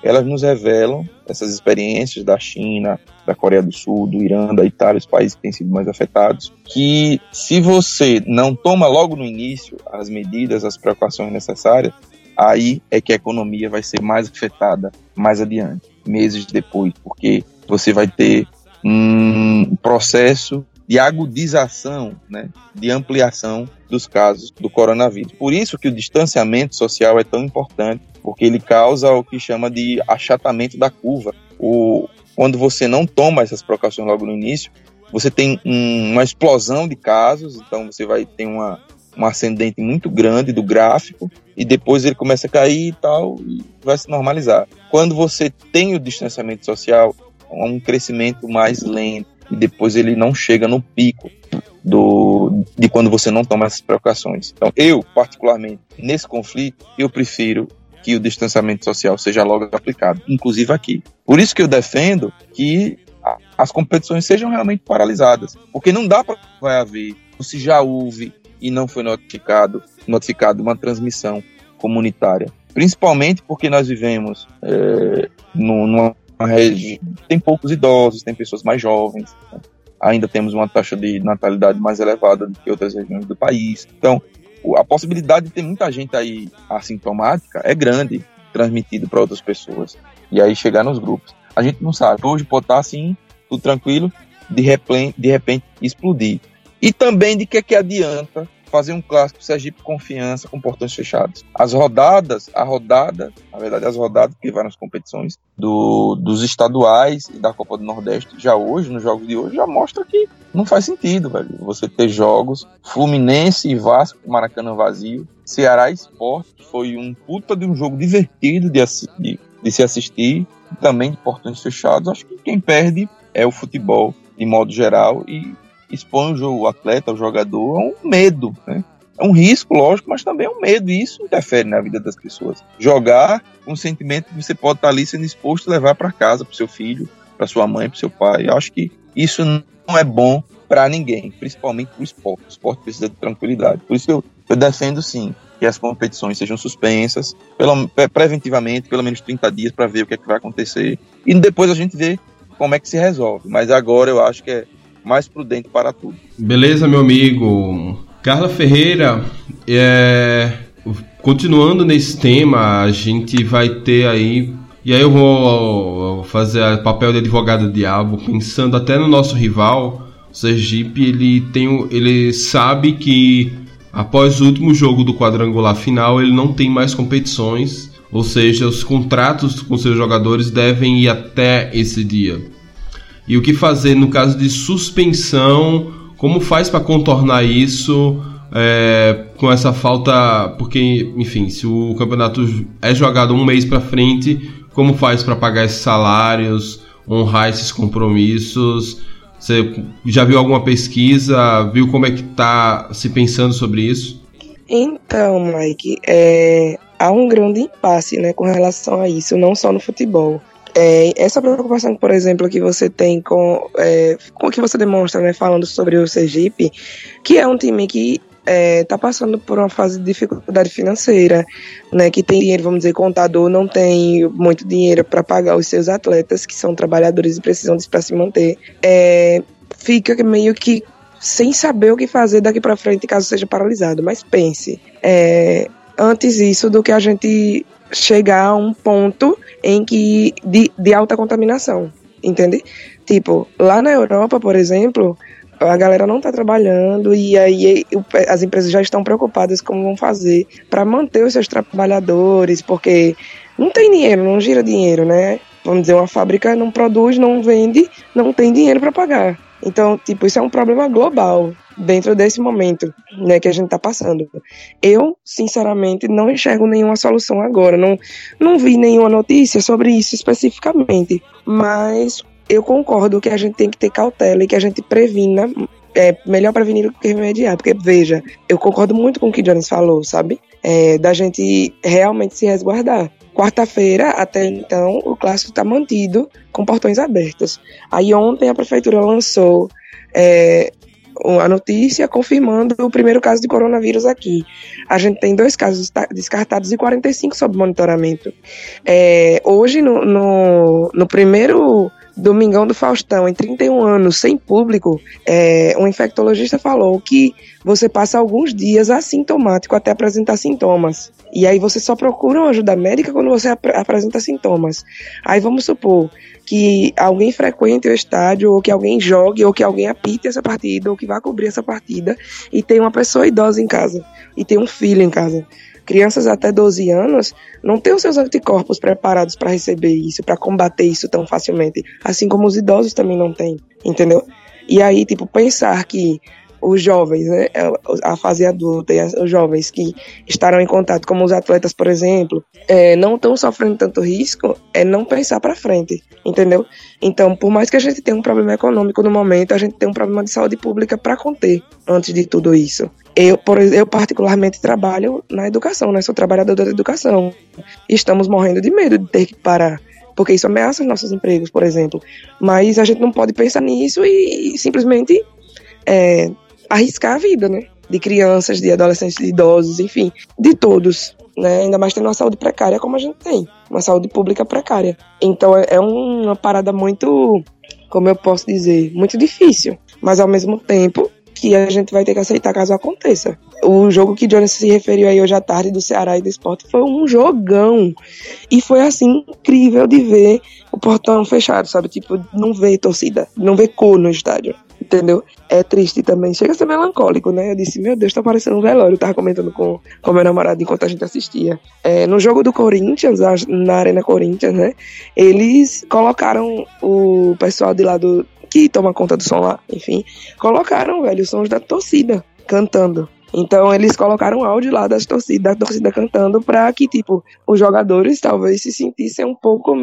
elas nos revelam, essas experiências da China, da Coreia do Sul, do Irã, da Itália, os países que têm sido mais afetados, que se você não toma logo no início as medidas, as precauções necessárias, aí é que a economia vai ser mais afetada mais adiante, meses depois, porque você vai ter um processo de agudização, né, de ampliação dos casos do coronavírus. Por isso que o distanciamento social é tão importante, porque ele causa o que chama de achatamento da curva. Quando você não toma essas precauções logo no início, você tem uma explosão de casos, então você vai ter um ascendente muito grande do gráfico, e depois ele começa a cair e tal, e vai se normalizar. Quando você tem o distanciamento social, há um crescimento mais lento, e depois ele não chega no pico de quando você não toma essas precauções. Então, eu, particularmente, nesse conflito, eu prefiro que o distanciamento social seja logo aplicado, inclusive aqui. Por isso que eu defendo que as competições sejam realmente paralisadas, porque não dá para vai haver, se já houve e não foi notificado uma transmissão comunitária. Principalmente porque nós vivemos numa região, tem poucos idosos, tem pessoas mais jovens, né? Ainda temos uma taxa de natalidade mais elevada do que outras regiões do país. Então, a possibilidade de ter muita gente aí assintomática é grande, transmitido para outras pessoas, e aí chegar nos grupos. A gente não sabe. Hoje pode estar assim, tudo tranquilo, de repente explodir. E também de que adianta fazer um clássico Sergipe Confiança com portões fechados. As rodadas que vai nas competições dos estaduais e da Copa do Nordeste, já hoje, nos jogos de hoje, já mostra que não faz sentido, velho, você ter jogos Fluminense e Vasco, Maracanã vazio, Ceará e Sport, foi um puta de um jogo divertido de se assistir, também de portões fechados. Acho que quem perde é o futebol, de modo geral, e expõe o atleta, o jogador, a um medo, né? É um risco, lógico, mas também é um medo, e isso interfere na vida das pessoas. Jogar com o sentimento que você pode estar ali sendo exposto a levar para casa, para o seu filho, para sua mãe, para o seu pai. Eu acho que isso não é bom para ninguém, principalmente para o esporte. O esporte precisa de tranquilidade. Por isso eu defendo, sim, que as competições sejam suspensas, preventivamente, pelo menos 30 dias, para ver o que é que vai acontecer. E depois a gente vê como é que se resolve. Mas agora eu acho que é mais prudente para tudo. Beleza, meu amigo. Carla Ferreira, continuando nesse tema, a gente vai ter aí, e aí eu vou fazer o papel de advogado do diabo, pensando até no nosso rival, o Sergipe. Ele sabe que após o último jogo do quadrangular final, ele não tem mais competições, ou seja, os contratos com seus jogadores devem ir até esse dia. E o que fazer no caso de suspensão? Como faz para contornar isso com essa falta? Porque, enfim, se o campeonato é jogado um mês para frente, como faz para pagar esses salários, honrar esses compromissos? Você já viu alguma pesquisa? Viu como é que está se pensando sobre isso? Então, Mike, há um grande impasse, né, com relação a isso, não só no futebol. Essa preocupação, por exemplo, que você tem com o que você demonstra, né, falando sobre o Sergipe, que é um time que está passando por uma fase de dificuldade financeira, né, que tem dinheiro, vamos dizer, contador não tem muito dinheiro para pagar os seus atletas, que são trabalhadores e precisam disso para se manter, fica meio que sem saber o que fazer daqui para frente caso seja paralisado. Mas pense, antes isso do que a gente chegar a um ponto em que de alta contaminação, entende? Tipo, lá na Europa, por exemplo, a galera não tá trabalhando e aí as empresas já estão preocupadas como vão fazer para manter os seus trabalhadores, porque não tem dinheiro, não gira dinheiro, né? Vamos dizer, uma fábrica não produz, não vende, não tem dinheiro para pagar. Então, tipo, isso é um problema global dentro desse momento, né, que a gente tá passando. Eu, sinceramente, não enxergo nenhuma solução agora. Não vi nenhuma notícia sobre isso especificamente. Mas eu concordo que a gente tem que ter cautela e que a gente previna. É melhor prevenir do que remediar. Porque, veja, eu concordo muito com o que o Jones falou, sabe? Da gente realmente se resguardar. Quarta-feira, até então, o clássico está mantido com portões abertos. Aí ontem a prefeitura lançou a notícia confirmando o primeiro caso de coronavírus aqui. A gente tem 2 casos descartados e 45 sob monitoramento. Hoje, no primeiro Domingão do Faustão, em 31 anos, sem público, um infectologista falou que você passa alguns dias assintomático até apresentar sintomas. E aí você só procura uma ajuda médica quando você apresenta sintomas. Aí vamos supor que alguém frequente o estádio, ou que alguém jogue, ou que alguém apite essa partida, ou que vá cobrir essa partida, e tem uma pessoa idosa em casa, e tem um filho em casa. Crianças até 12 anos não têm os seus anticorpos preparados para receber isso, para combater isso tão facilmente, assim como os idosos também não têm, entendeu? E aí, pensar que os jovens, né, a fase adulta e os jovens que estarão em contato, como os atletas, por exemplo, não estão sofrendo tanto risco, não pensar para frente, entendeu? Então, por mais que a gente tenha um problema econômico no momento, a gente tem um problema de saúde pública para conter antes de tudo isso. Eu particularmente trabalho na educação, né? Sou trabalhadora da educação. Estamos morrendo de medo de ter que parar, porque isso ameaça os nossos empregos, por exemplo. Mas a gente não pode pensar nisso e simplesmente arriscar a vida, né? De crianças, de adolescentes, de idosos, enfim, de todos, né? Ainda mais tendo uma saúde precária como a gente tem, uma saúde pública precária. Então é uma parada muito, como eu posso dizer, muito difícil, mas ao mesmo tempo que a gente vai ter que aceitar caso aconteça. O jogo que Jonas se referiu aí hoje à tarde do Ceará e do Sport foi um jogão. E foi assim incrível de ver o portão fechado, sabe? Não ver torcida, não ver cor no estádio, entendeu? É triste também, chega a ser melancólico, né? Eu disse, meu Deus, tá parecendo um velório. Eu tava comentando com meu namorado enquanto a gente assistia. No jogo do Corinthians, na Arena Corinthians, né? Eles colocaram o pessoal de lá que toma conta do som lá, enfim, colocaram, velho, os sons da torcida cantando. Então eles colocaram áudio lá da torcida cantando pra que, os jogadores talvez se sentissem um pouco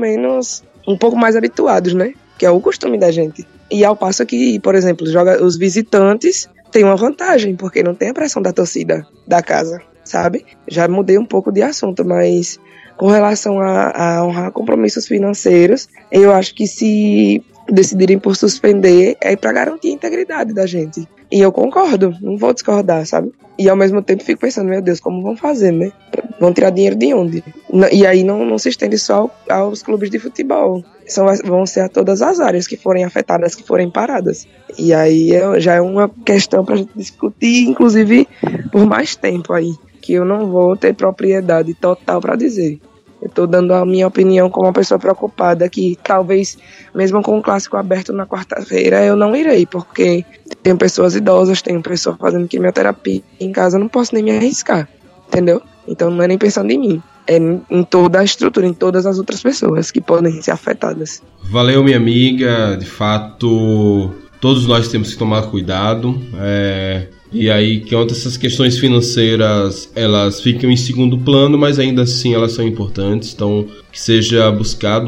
mais habituados, né? Que é o costume da gente. E ao passo que, por exemplo, os visitantes têm uma vantagem, porque não tem a pressão da torcida da casa, sabe? Já mudei um pouco de assunto, mas com relação a honrar compromissos financeiros, eu acho que se decidirem por suspender, para garantir a integridade da gente. E eu concordo, não vou discordar, sabe? E ao mesmo tempo fico pensando, meu Deus, como vão fazer, né? Vão tirar dinheiro de onde? E aí não se estende só aos clubes de futebol. Vão ser a todas as áreas que forem afetadas, que forem paradas. E aí já é uma questão pra gente discutir, inclusive, por mais tempo aí, que eu não vou ter propriedade total pra dizer. Eu estou dando a minha opinião como uma pessoa preocupada, que talvez, mesmo com o clássico aberto na quarta-feira, eu não irei, porque tenho pessoas idosas, tenho pessoas fazendo quimioterapia em casa, eu não posso nem me arriscar, entendeu? Então não é nem pensando em mim, é em toda a estrutura, em todas as outras pessoas que podem ser afetadas. Valeu, minha amiga, de fato, todos nós temos que tomar cuidado, e aí, que ontem essas questões financeiras, elas ficam em segundo plano, mas ainda assim elas são importantes. Então, que seja buscado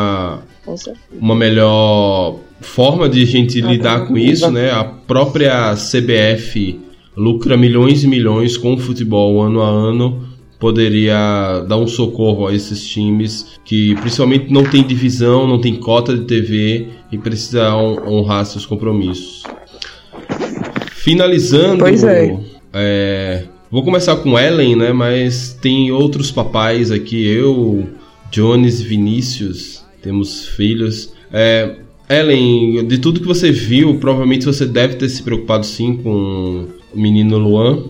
uma melhor forma de a gente lidar com isso, né? A própria CBF lucra milhões e milhões com o futebol ano a ano. Poderia dar um socorro a esses times que principalmente não tem divisão, não tem cota de TV e precisa honrar seus compromissos. Finalizando, vou começar com Ellen, né? Mas tem outros papais aqui, eu, Jones e Vinícius, temos filhos. Ellen, de tudo que você viu, provavelmente você deve ter se preocupado sim com o menino Luan.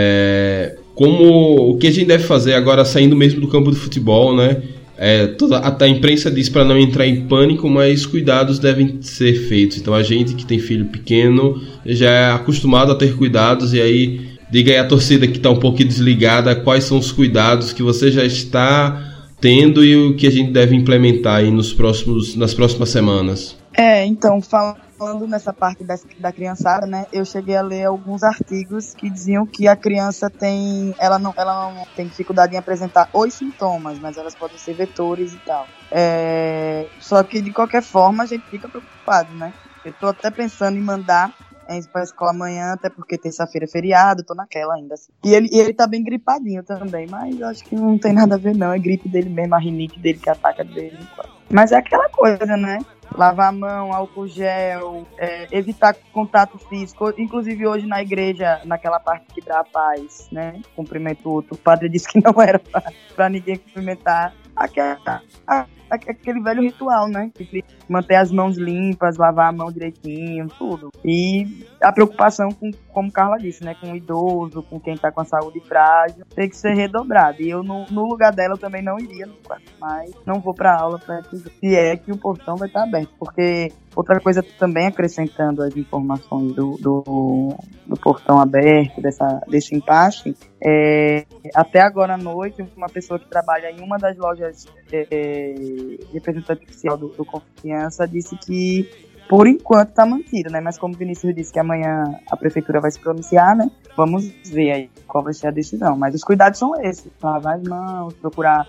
O que a gente deve fazer agora, saindo mesmo do campo de futebol, né? A imprensa diz para não entrar em pânico, mas cuidados devem ser feitos. Então a gente que tem filho pequeno já é acostumado a ter cuidados. E aí, diga aí a torcida que está um pouquinho desligada, quais são os cuidados que você já está tendo e o que a gente deve implementar aí nas próximas semanas. Então, falando nessa parte da criançada, né, eu cheguei a ler alguns artigos que diziam que a criança ela não tem dificuldade em apresentar os sintomas, mas elas podem ser vetores e tal. Só que, de qualquer forma, a gente fica preocupado, né? Eu tô até pensando em mandar pra escola amanhã, até porque terça-feira é feriado, tô naquela ainda. Assim. E ele tá bem gripadinho também, mas eu acho que não tem nada a ver, não. É gripe dele mesmo, a rinite dele que ataca dele. Mas é aquela coisa, né? lavar a mão, álcool gel, evitar contato físico. Inclusive hoje na igreja, naquela parte que dá a paz, né? Cumprimento outro. O padre disse que não era para ninguém cumprimentar. Aquele velho ritual, né? Manter as mãos limpas, lavar a mão direitinho, tudo. E a preocupação com, como Carla disse, né? Com o idoso, com quem tá com a saúde frágil, tem que ser redobrado. E eu, no lugar dela, eu também não iria no quarto, mas não vou pra aula se é que o portão vai estar aberto. Porque outra coisa também, acrescentando as informações do portão aberto, desse impasse, até agora à noite, uma pessoa que trabalha em uma das lojas representante oficial do Confiança disse que por enquanto está mantido, né? Mas como o Vinícius disse que amanhã a prefeitura vai se pronunciar, né? Vamos ver aí qual vai ser a decisão. Mas os cuidados são esses: lavar as mãos, procurar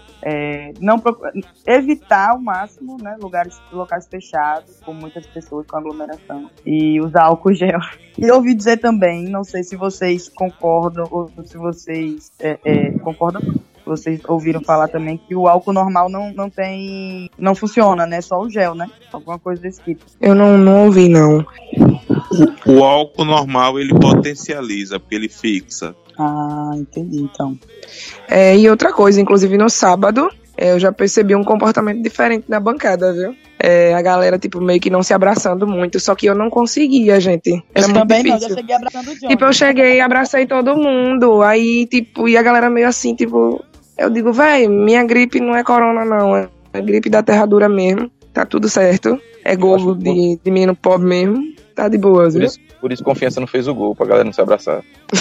evitar ao máximo, né? Locais fechados, com muitas pessoas, com aglomeração, e usar álcool gel. E eu ouvi dizer também, não sei se vocês concordam ou se vocês concordam. Vocês ouviram falar também que o álcool normal não funciona, né? Só o gel, né? Alguma coisa desse tipo. Eu não ouvi, não. O álcool normal, ele potencializa, porque ele fixa. Ah, entendi, então. E outra coisa, inclusive no sábado, eu já percebi um comportamento diferente na bancada, viu? A galera, tipo, meio que não se abraçando muito, só que eu não conseguia, gente. Era muito também difícil. Não, eu cheguei abraçando o John. Tipo, eu cheguei e abracei todo mundo, aí, tipo, e a galera meio assim, tipo... Eu digo, véi, minha gripe não é corona, não. É gripe da terra dura mesmo. Tá tudo certo. É gol de menino pobre mesmo. Tá de boa, viu? Por isso Confiança não fez o gol, pra galera não se abraçar.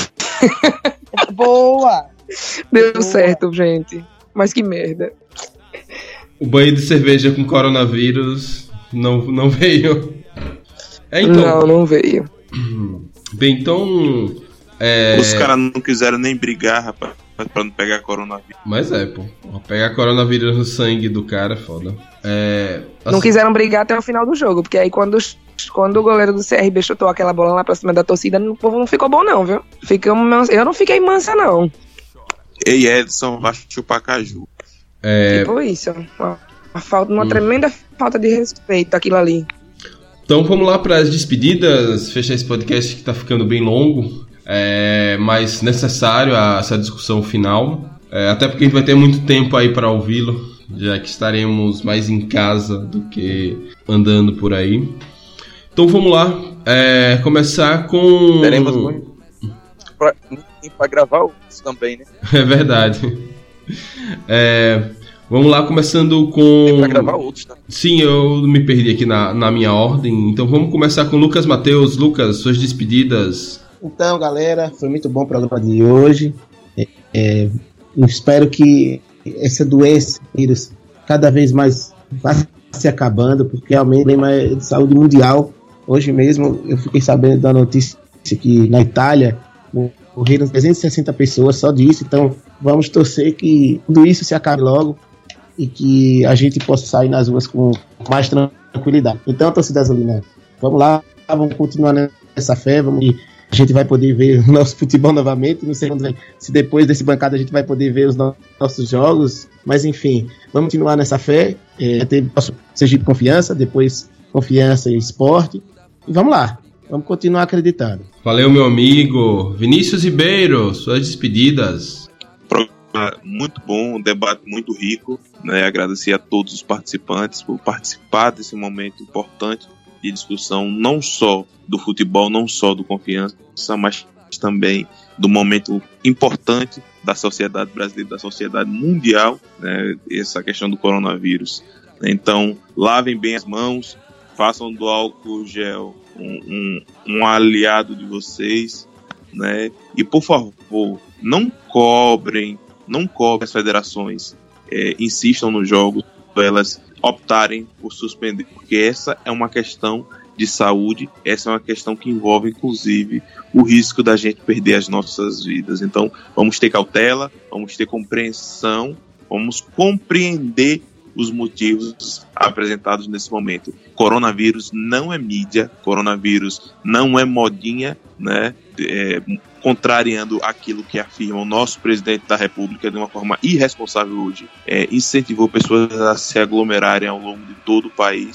Boa! Deu certo, gente. Mas que merda. O banho de cerveja com coronavírus não veio. Então, não veio. Bem, então... Os caras não quiseram nem brigar, rapaz, pra não pegar coronavírus. Mas pô. Pegar coronavírus no sangue do cara é foda. Não quiseram brigar até o final do jogo, porque aí quando o goleiro do CRB chutou aquela bola lá pra cima da torcida, o povo não ficou bom não, viu? Eu não fiquei mansa, não. Ei, Edson, vai chupar caju. Tipo isso. Uma tremenda falta de respeito aquilo ali. Então vamos lá para as despedidas, fechar esse podcast que tá ficando bem longo. Mas necessário essa discussão final, até porque a gente vai ter muito tempo aí para ouvi-lo, já que estaremos mais em casa do que andando por aí. Então vamos lá, começar com... Teremos muito para gravar isso também, né? É verdade. Vamos lá, começando com... Tem pra gravar outros, tá? Sim, eu me perdi aqui na minha ordem, então vamos começar com Lucas Mateus. Lucas, suas despedidas. Então, galera, foi muito bom o programa de hoje. Espero que essa doença, vírus, cada vez mais vá se acabando, porque realmente o problema é de saúde mundial. Hoje mesmo eu fiquei sabendo da notícia que na Itália morreram 360 pessoas só disso. Então vamos torcer que tudo isso se acabe logo e que a gente possa sair nas ruas com mais tranquilidade. Então, torcida azulina, vamos lá, vamos continuar nessa fé, a gente vai poder ver o nosso futebol novamente. Não sei se depois desse bancada a gente vai poder ver os nossos jogos. Mas enfim, vamos continuar nessa fé. Ter nosso Sergipe Confiança, depois Confiança e Esporte. E vamos lá, vamos continuar acreditando. Valeu, meu amigo. Vinícius Ribeiro, suas despedidas. Programa muito bom, um debate muito rico, né? Agradecer a todos os participantes por participar desse momento importante de discussão, não só do futebol, não só do Confiança, mas também do momento importante da sociedade brasileira, da sociedade mundial, né, essa questão do coronavírus. Então, lavem bem as mãos, façam do álcool gel um aliado de vocês, né, e por favor, não cobrem as federações, insistam nos jogos, elas optarem por suspender, porque essa é uma questão de saúde, essa é uma questão que envolve inclusive o risco da gente perder as nossas vidas. Então vamos ter cautela, vamos ter compreensão, vamos compreender os motivos apresentados nesse momento. Coronavírus não é mídia, coronavírus não é modinha, né? Contrariando aquilo que afirma o nosso presidente da República de uma forma irresponsável hoje, incentivou pessoas a se aglomerarem ao longo de todo o país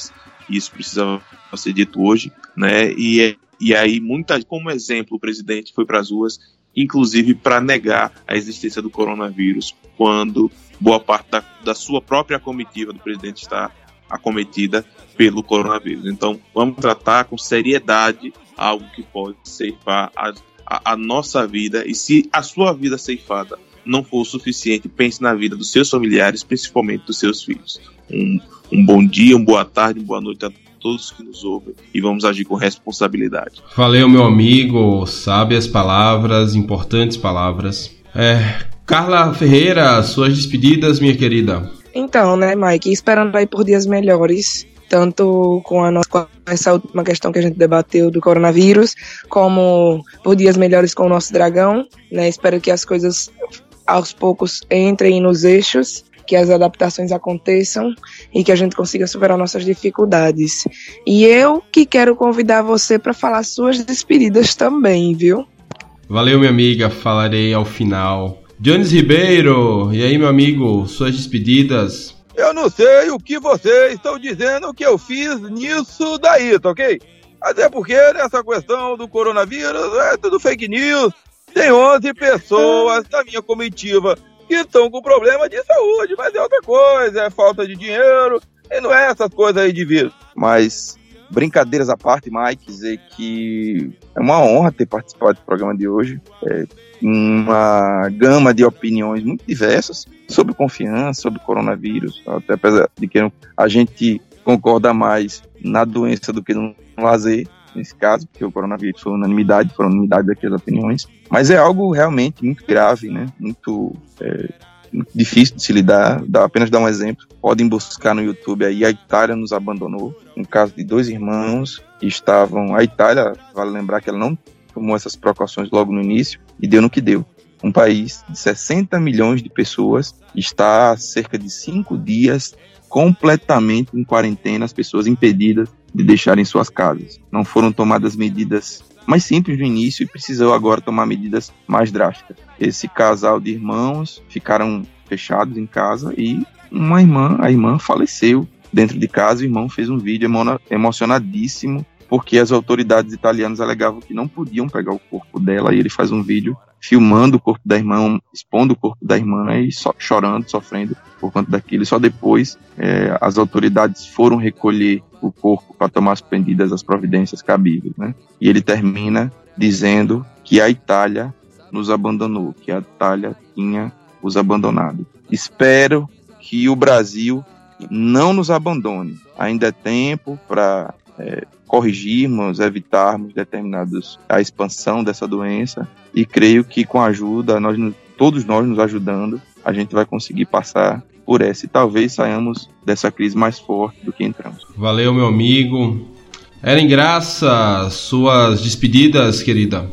isso precisava ser dito hoje, né? E aí, como exemplo, o presidente foi para as ruas, inclusive para negar a existência do coronavírus, quando boa parte da sua própria comitiva do presidente está acometida pelo coronavírus. Então, vamos tratar com seriedade algo que pode ceifar a nossa vida, e se a sua vida ceifada não for o suficiente, pense na vida dos seus familiares, principalmente dos seus filhos. Um bom dia, uma boa tarde, uma boa noite a todos que nos ouvem, e vamos agir com responsabilidade. Valeu, meu amigo, sábias palavras, importantes palavras. Carla Ferreira, suas despedidas, minha querida. Então, né, Mike, esperando aí por dias melhores, tanto com essa última questão que a gente debateu do coronavírus, como por dias melhores com o nosso dragão, né, espero que as coisas aos poucos entrem nos eixos, que as adaptações aconteçam e que a gente consiga superar nossas dificuldades. E eu que quero convidar você para falar suas despedidas também, viu? Valeu, minha amiga, falarei ao final. Jones Ribeiro, e aí, meu amigo, suas despedidas? Eu não sei o que vocês estão dizendo que eu fiz nisso daí, tá ok? Até porque nessa questão do coronavírus é tudo fake news. Tem 11 pessoas da minha comitiva que estão com problema de saúde, mas é outra coisa, é falta de dinheiro, e não é essas coisas aí de vírus. Mas, brincadeiras à parte, Mike, dizer que é uma honra ter participado do programa de hoje. Uma gama de opiniões muito diversas sobre confiança, sobre coronavírus, até apesar de que a gente concorda mais na doença do que no lazer, nesse caso, porque o coronavírus foi unanimidade daquelas opiniões, mas é algo realmente muito grave, né? Muito difícil de se lidar. Apenas dar um exemplo, podem buscar no YouTube aí, a Itália nos abandonou, um caso de 2 irmãos que estavam, a Itália, vale lembrar que ela não tomou essas precauções logo no início, e deu no que deu. Um país de 60 milhões de pessoas está há cerca de 5 dias completamente em quarentena, as pessoas impedidas de deixarem suas casas. Não foram tomadas medidas mais simples no início e precisou agora tomar medidas mais drásticas. Esse casal de irmãos ficaram fechados em casa e a irmã faleceu dentro de casa. O irmão fez um vídeo emocionadíssimo porque as autoridades italianas alegavam que não podiam pegar o corpo dela, e ele faz um vídeo filmando o corpo da irmã, expondo o corpo da irmã e chorando, sofrendo por conta daquilo. E só depois as autoridades foram recolher o corpo para tomar as medidas, as providências cabíveis, né? E ele termina dizendo que a Itália nos abandonou, que a Itália tinha os abandonado. Espero que o Brasil não nos abandone. Ainda é tempo para corrigirmos, evitarmos a expansão dessa doença, e creio que com a ajuda, todos nós nos ajudando, a gente vai conseguir passar por essa e talvez saiamos dessa crise mais forte do que entramos. Valeu, meu amigo. Ellen Graça, suas despedidas, querida.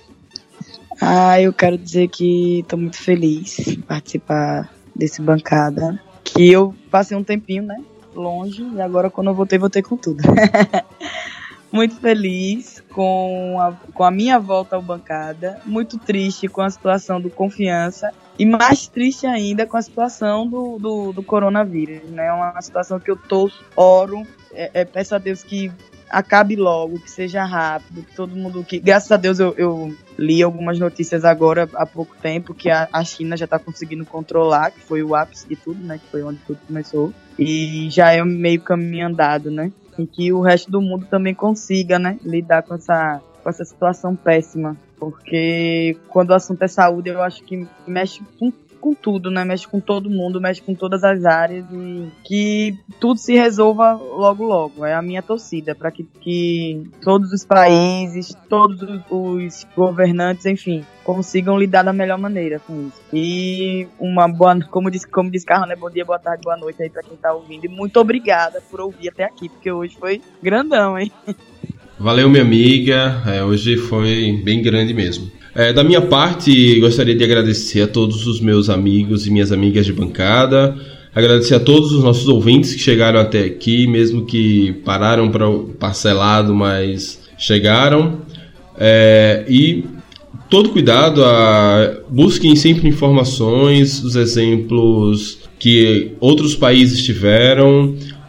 Eu quero dizer que estou muito feliz em participar desse bancada, que eu passei um tempinho, né, longe, e agora quando eu voltei com tudo. Muito feliz com a minha volta ao bancada, muito triste com a situação do Confiança e mais triste ainda com a situação do coronavírus, né? É uma situação que eu torço, oro, peço a Deus que acabe logo, que seja rápido, que todo mundo... Graças a Deus eu li algumas notícias agora há pouco tempo que a China já está conseguindo controlar, que foi o ápice de tudo, né? Que foi onde tudo começou. E já é meio caminho andado, né? E que o resto do mundo também consiga, né, lidar com essa situação péssima. Porque quando o assunto é saúde, eu acho que mexe com tudo, né? Mexe com todo mundo, mexe com todas as áreas, e que tudo se resolva logo. É a minha torcida, para que todos os países, todos os governantes, enfim, consigam lidar da melhor maneira com isso. E uma boa, como diz Carla, né? Bom dia, boa tarde, boa noite aí para quem tá ouvindo. E muito obrigada por ouvir até aqui, porque hoje foi grandão, hein? Valeu, minha amiga. Hoje foi bem grande mesmo. Da minha parte, gostaria de agradecer a todos os meus amigos e minhas amigas de bancada, agradecer a todos os nossos ouvintes que chegaram até aqui, mesmo que pararam para o parcelado, mas chegaram. E todo cuidado, busquem sempre informações, os exemplos que outros países tiveram,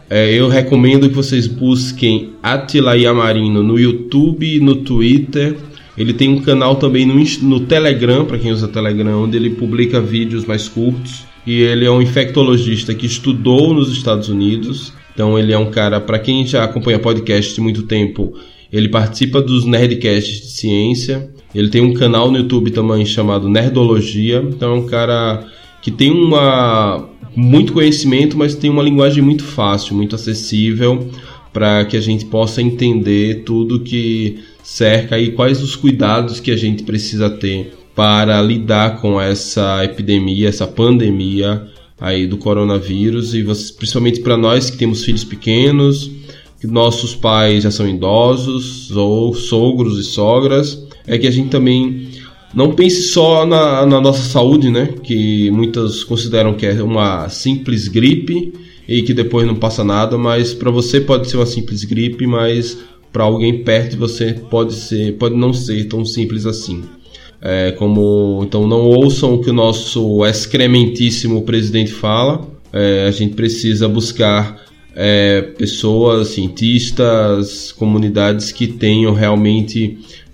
Eu recomendo que vocês busquem Átila Yamarino no YouTube, no Twitter. Ele tem um canal também no Telegram, para quem usa Telegram, onde ele publica vídeos mais curtos. E ele é um infectologista que estudou nos Estados Unidos. Então ele é um cara, para quem já acompanha podcast há muito tempo, ele participa dos Nerdcasts de ciência. Ele tem um canal no YouTube também chamado Nerdologia. Então é um cara que tem muito conhecimento, mas tem uma linguagem muito fácil, muito acessível, para que a gente possa entender tudo que cerca e quais os cuidados que a gente precisa ter para lidar com essa epidemia, essa pandemia aí do coronavírus. E principalmente para nós que temos filhos pequenos, que nossos pais já são idosos, ou sogros e sogras, é que a gente também não pense só na nossa saúde, né? Que muitos consideram que é uma simples gripe e que depois não passa nada, mas para você pode ser uma simples gripe, mas para alguém perto de você pode não ser tão simples assim. Então não ouçam o que o nosso excrementíssimo presidente fala. A gente precisa buscar pessoas, cientistas, comunidades que tenham realmente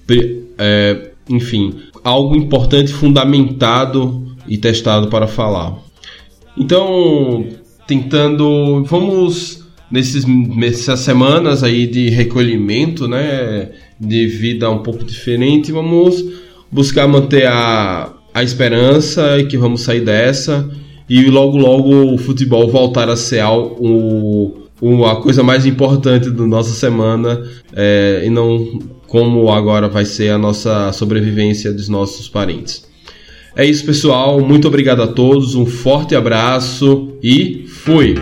algo importante, fundamentado e testado para falar. Então, vamos nessas semanas aí de recolhimento, né, de vida um pouco diferente, vamos buscar manter a esperança e que vamos sair dessa e logo o futebol voltar a ser a coisa mais importante da nossa semana, e não como agora vai ser a nossa sobrevivência dos nossos parentes. É isso, pessoal. Muito obrigado a todos. Um forte abraço e fui!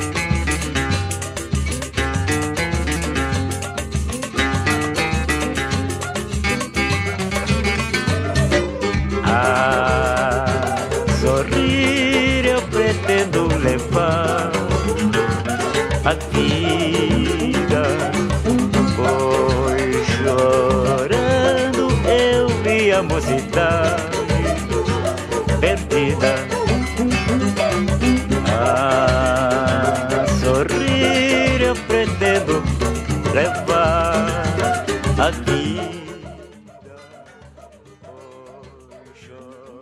Sorrir eu pretendo levar a vida, pois chorando eu vi a mocidade perdida.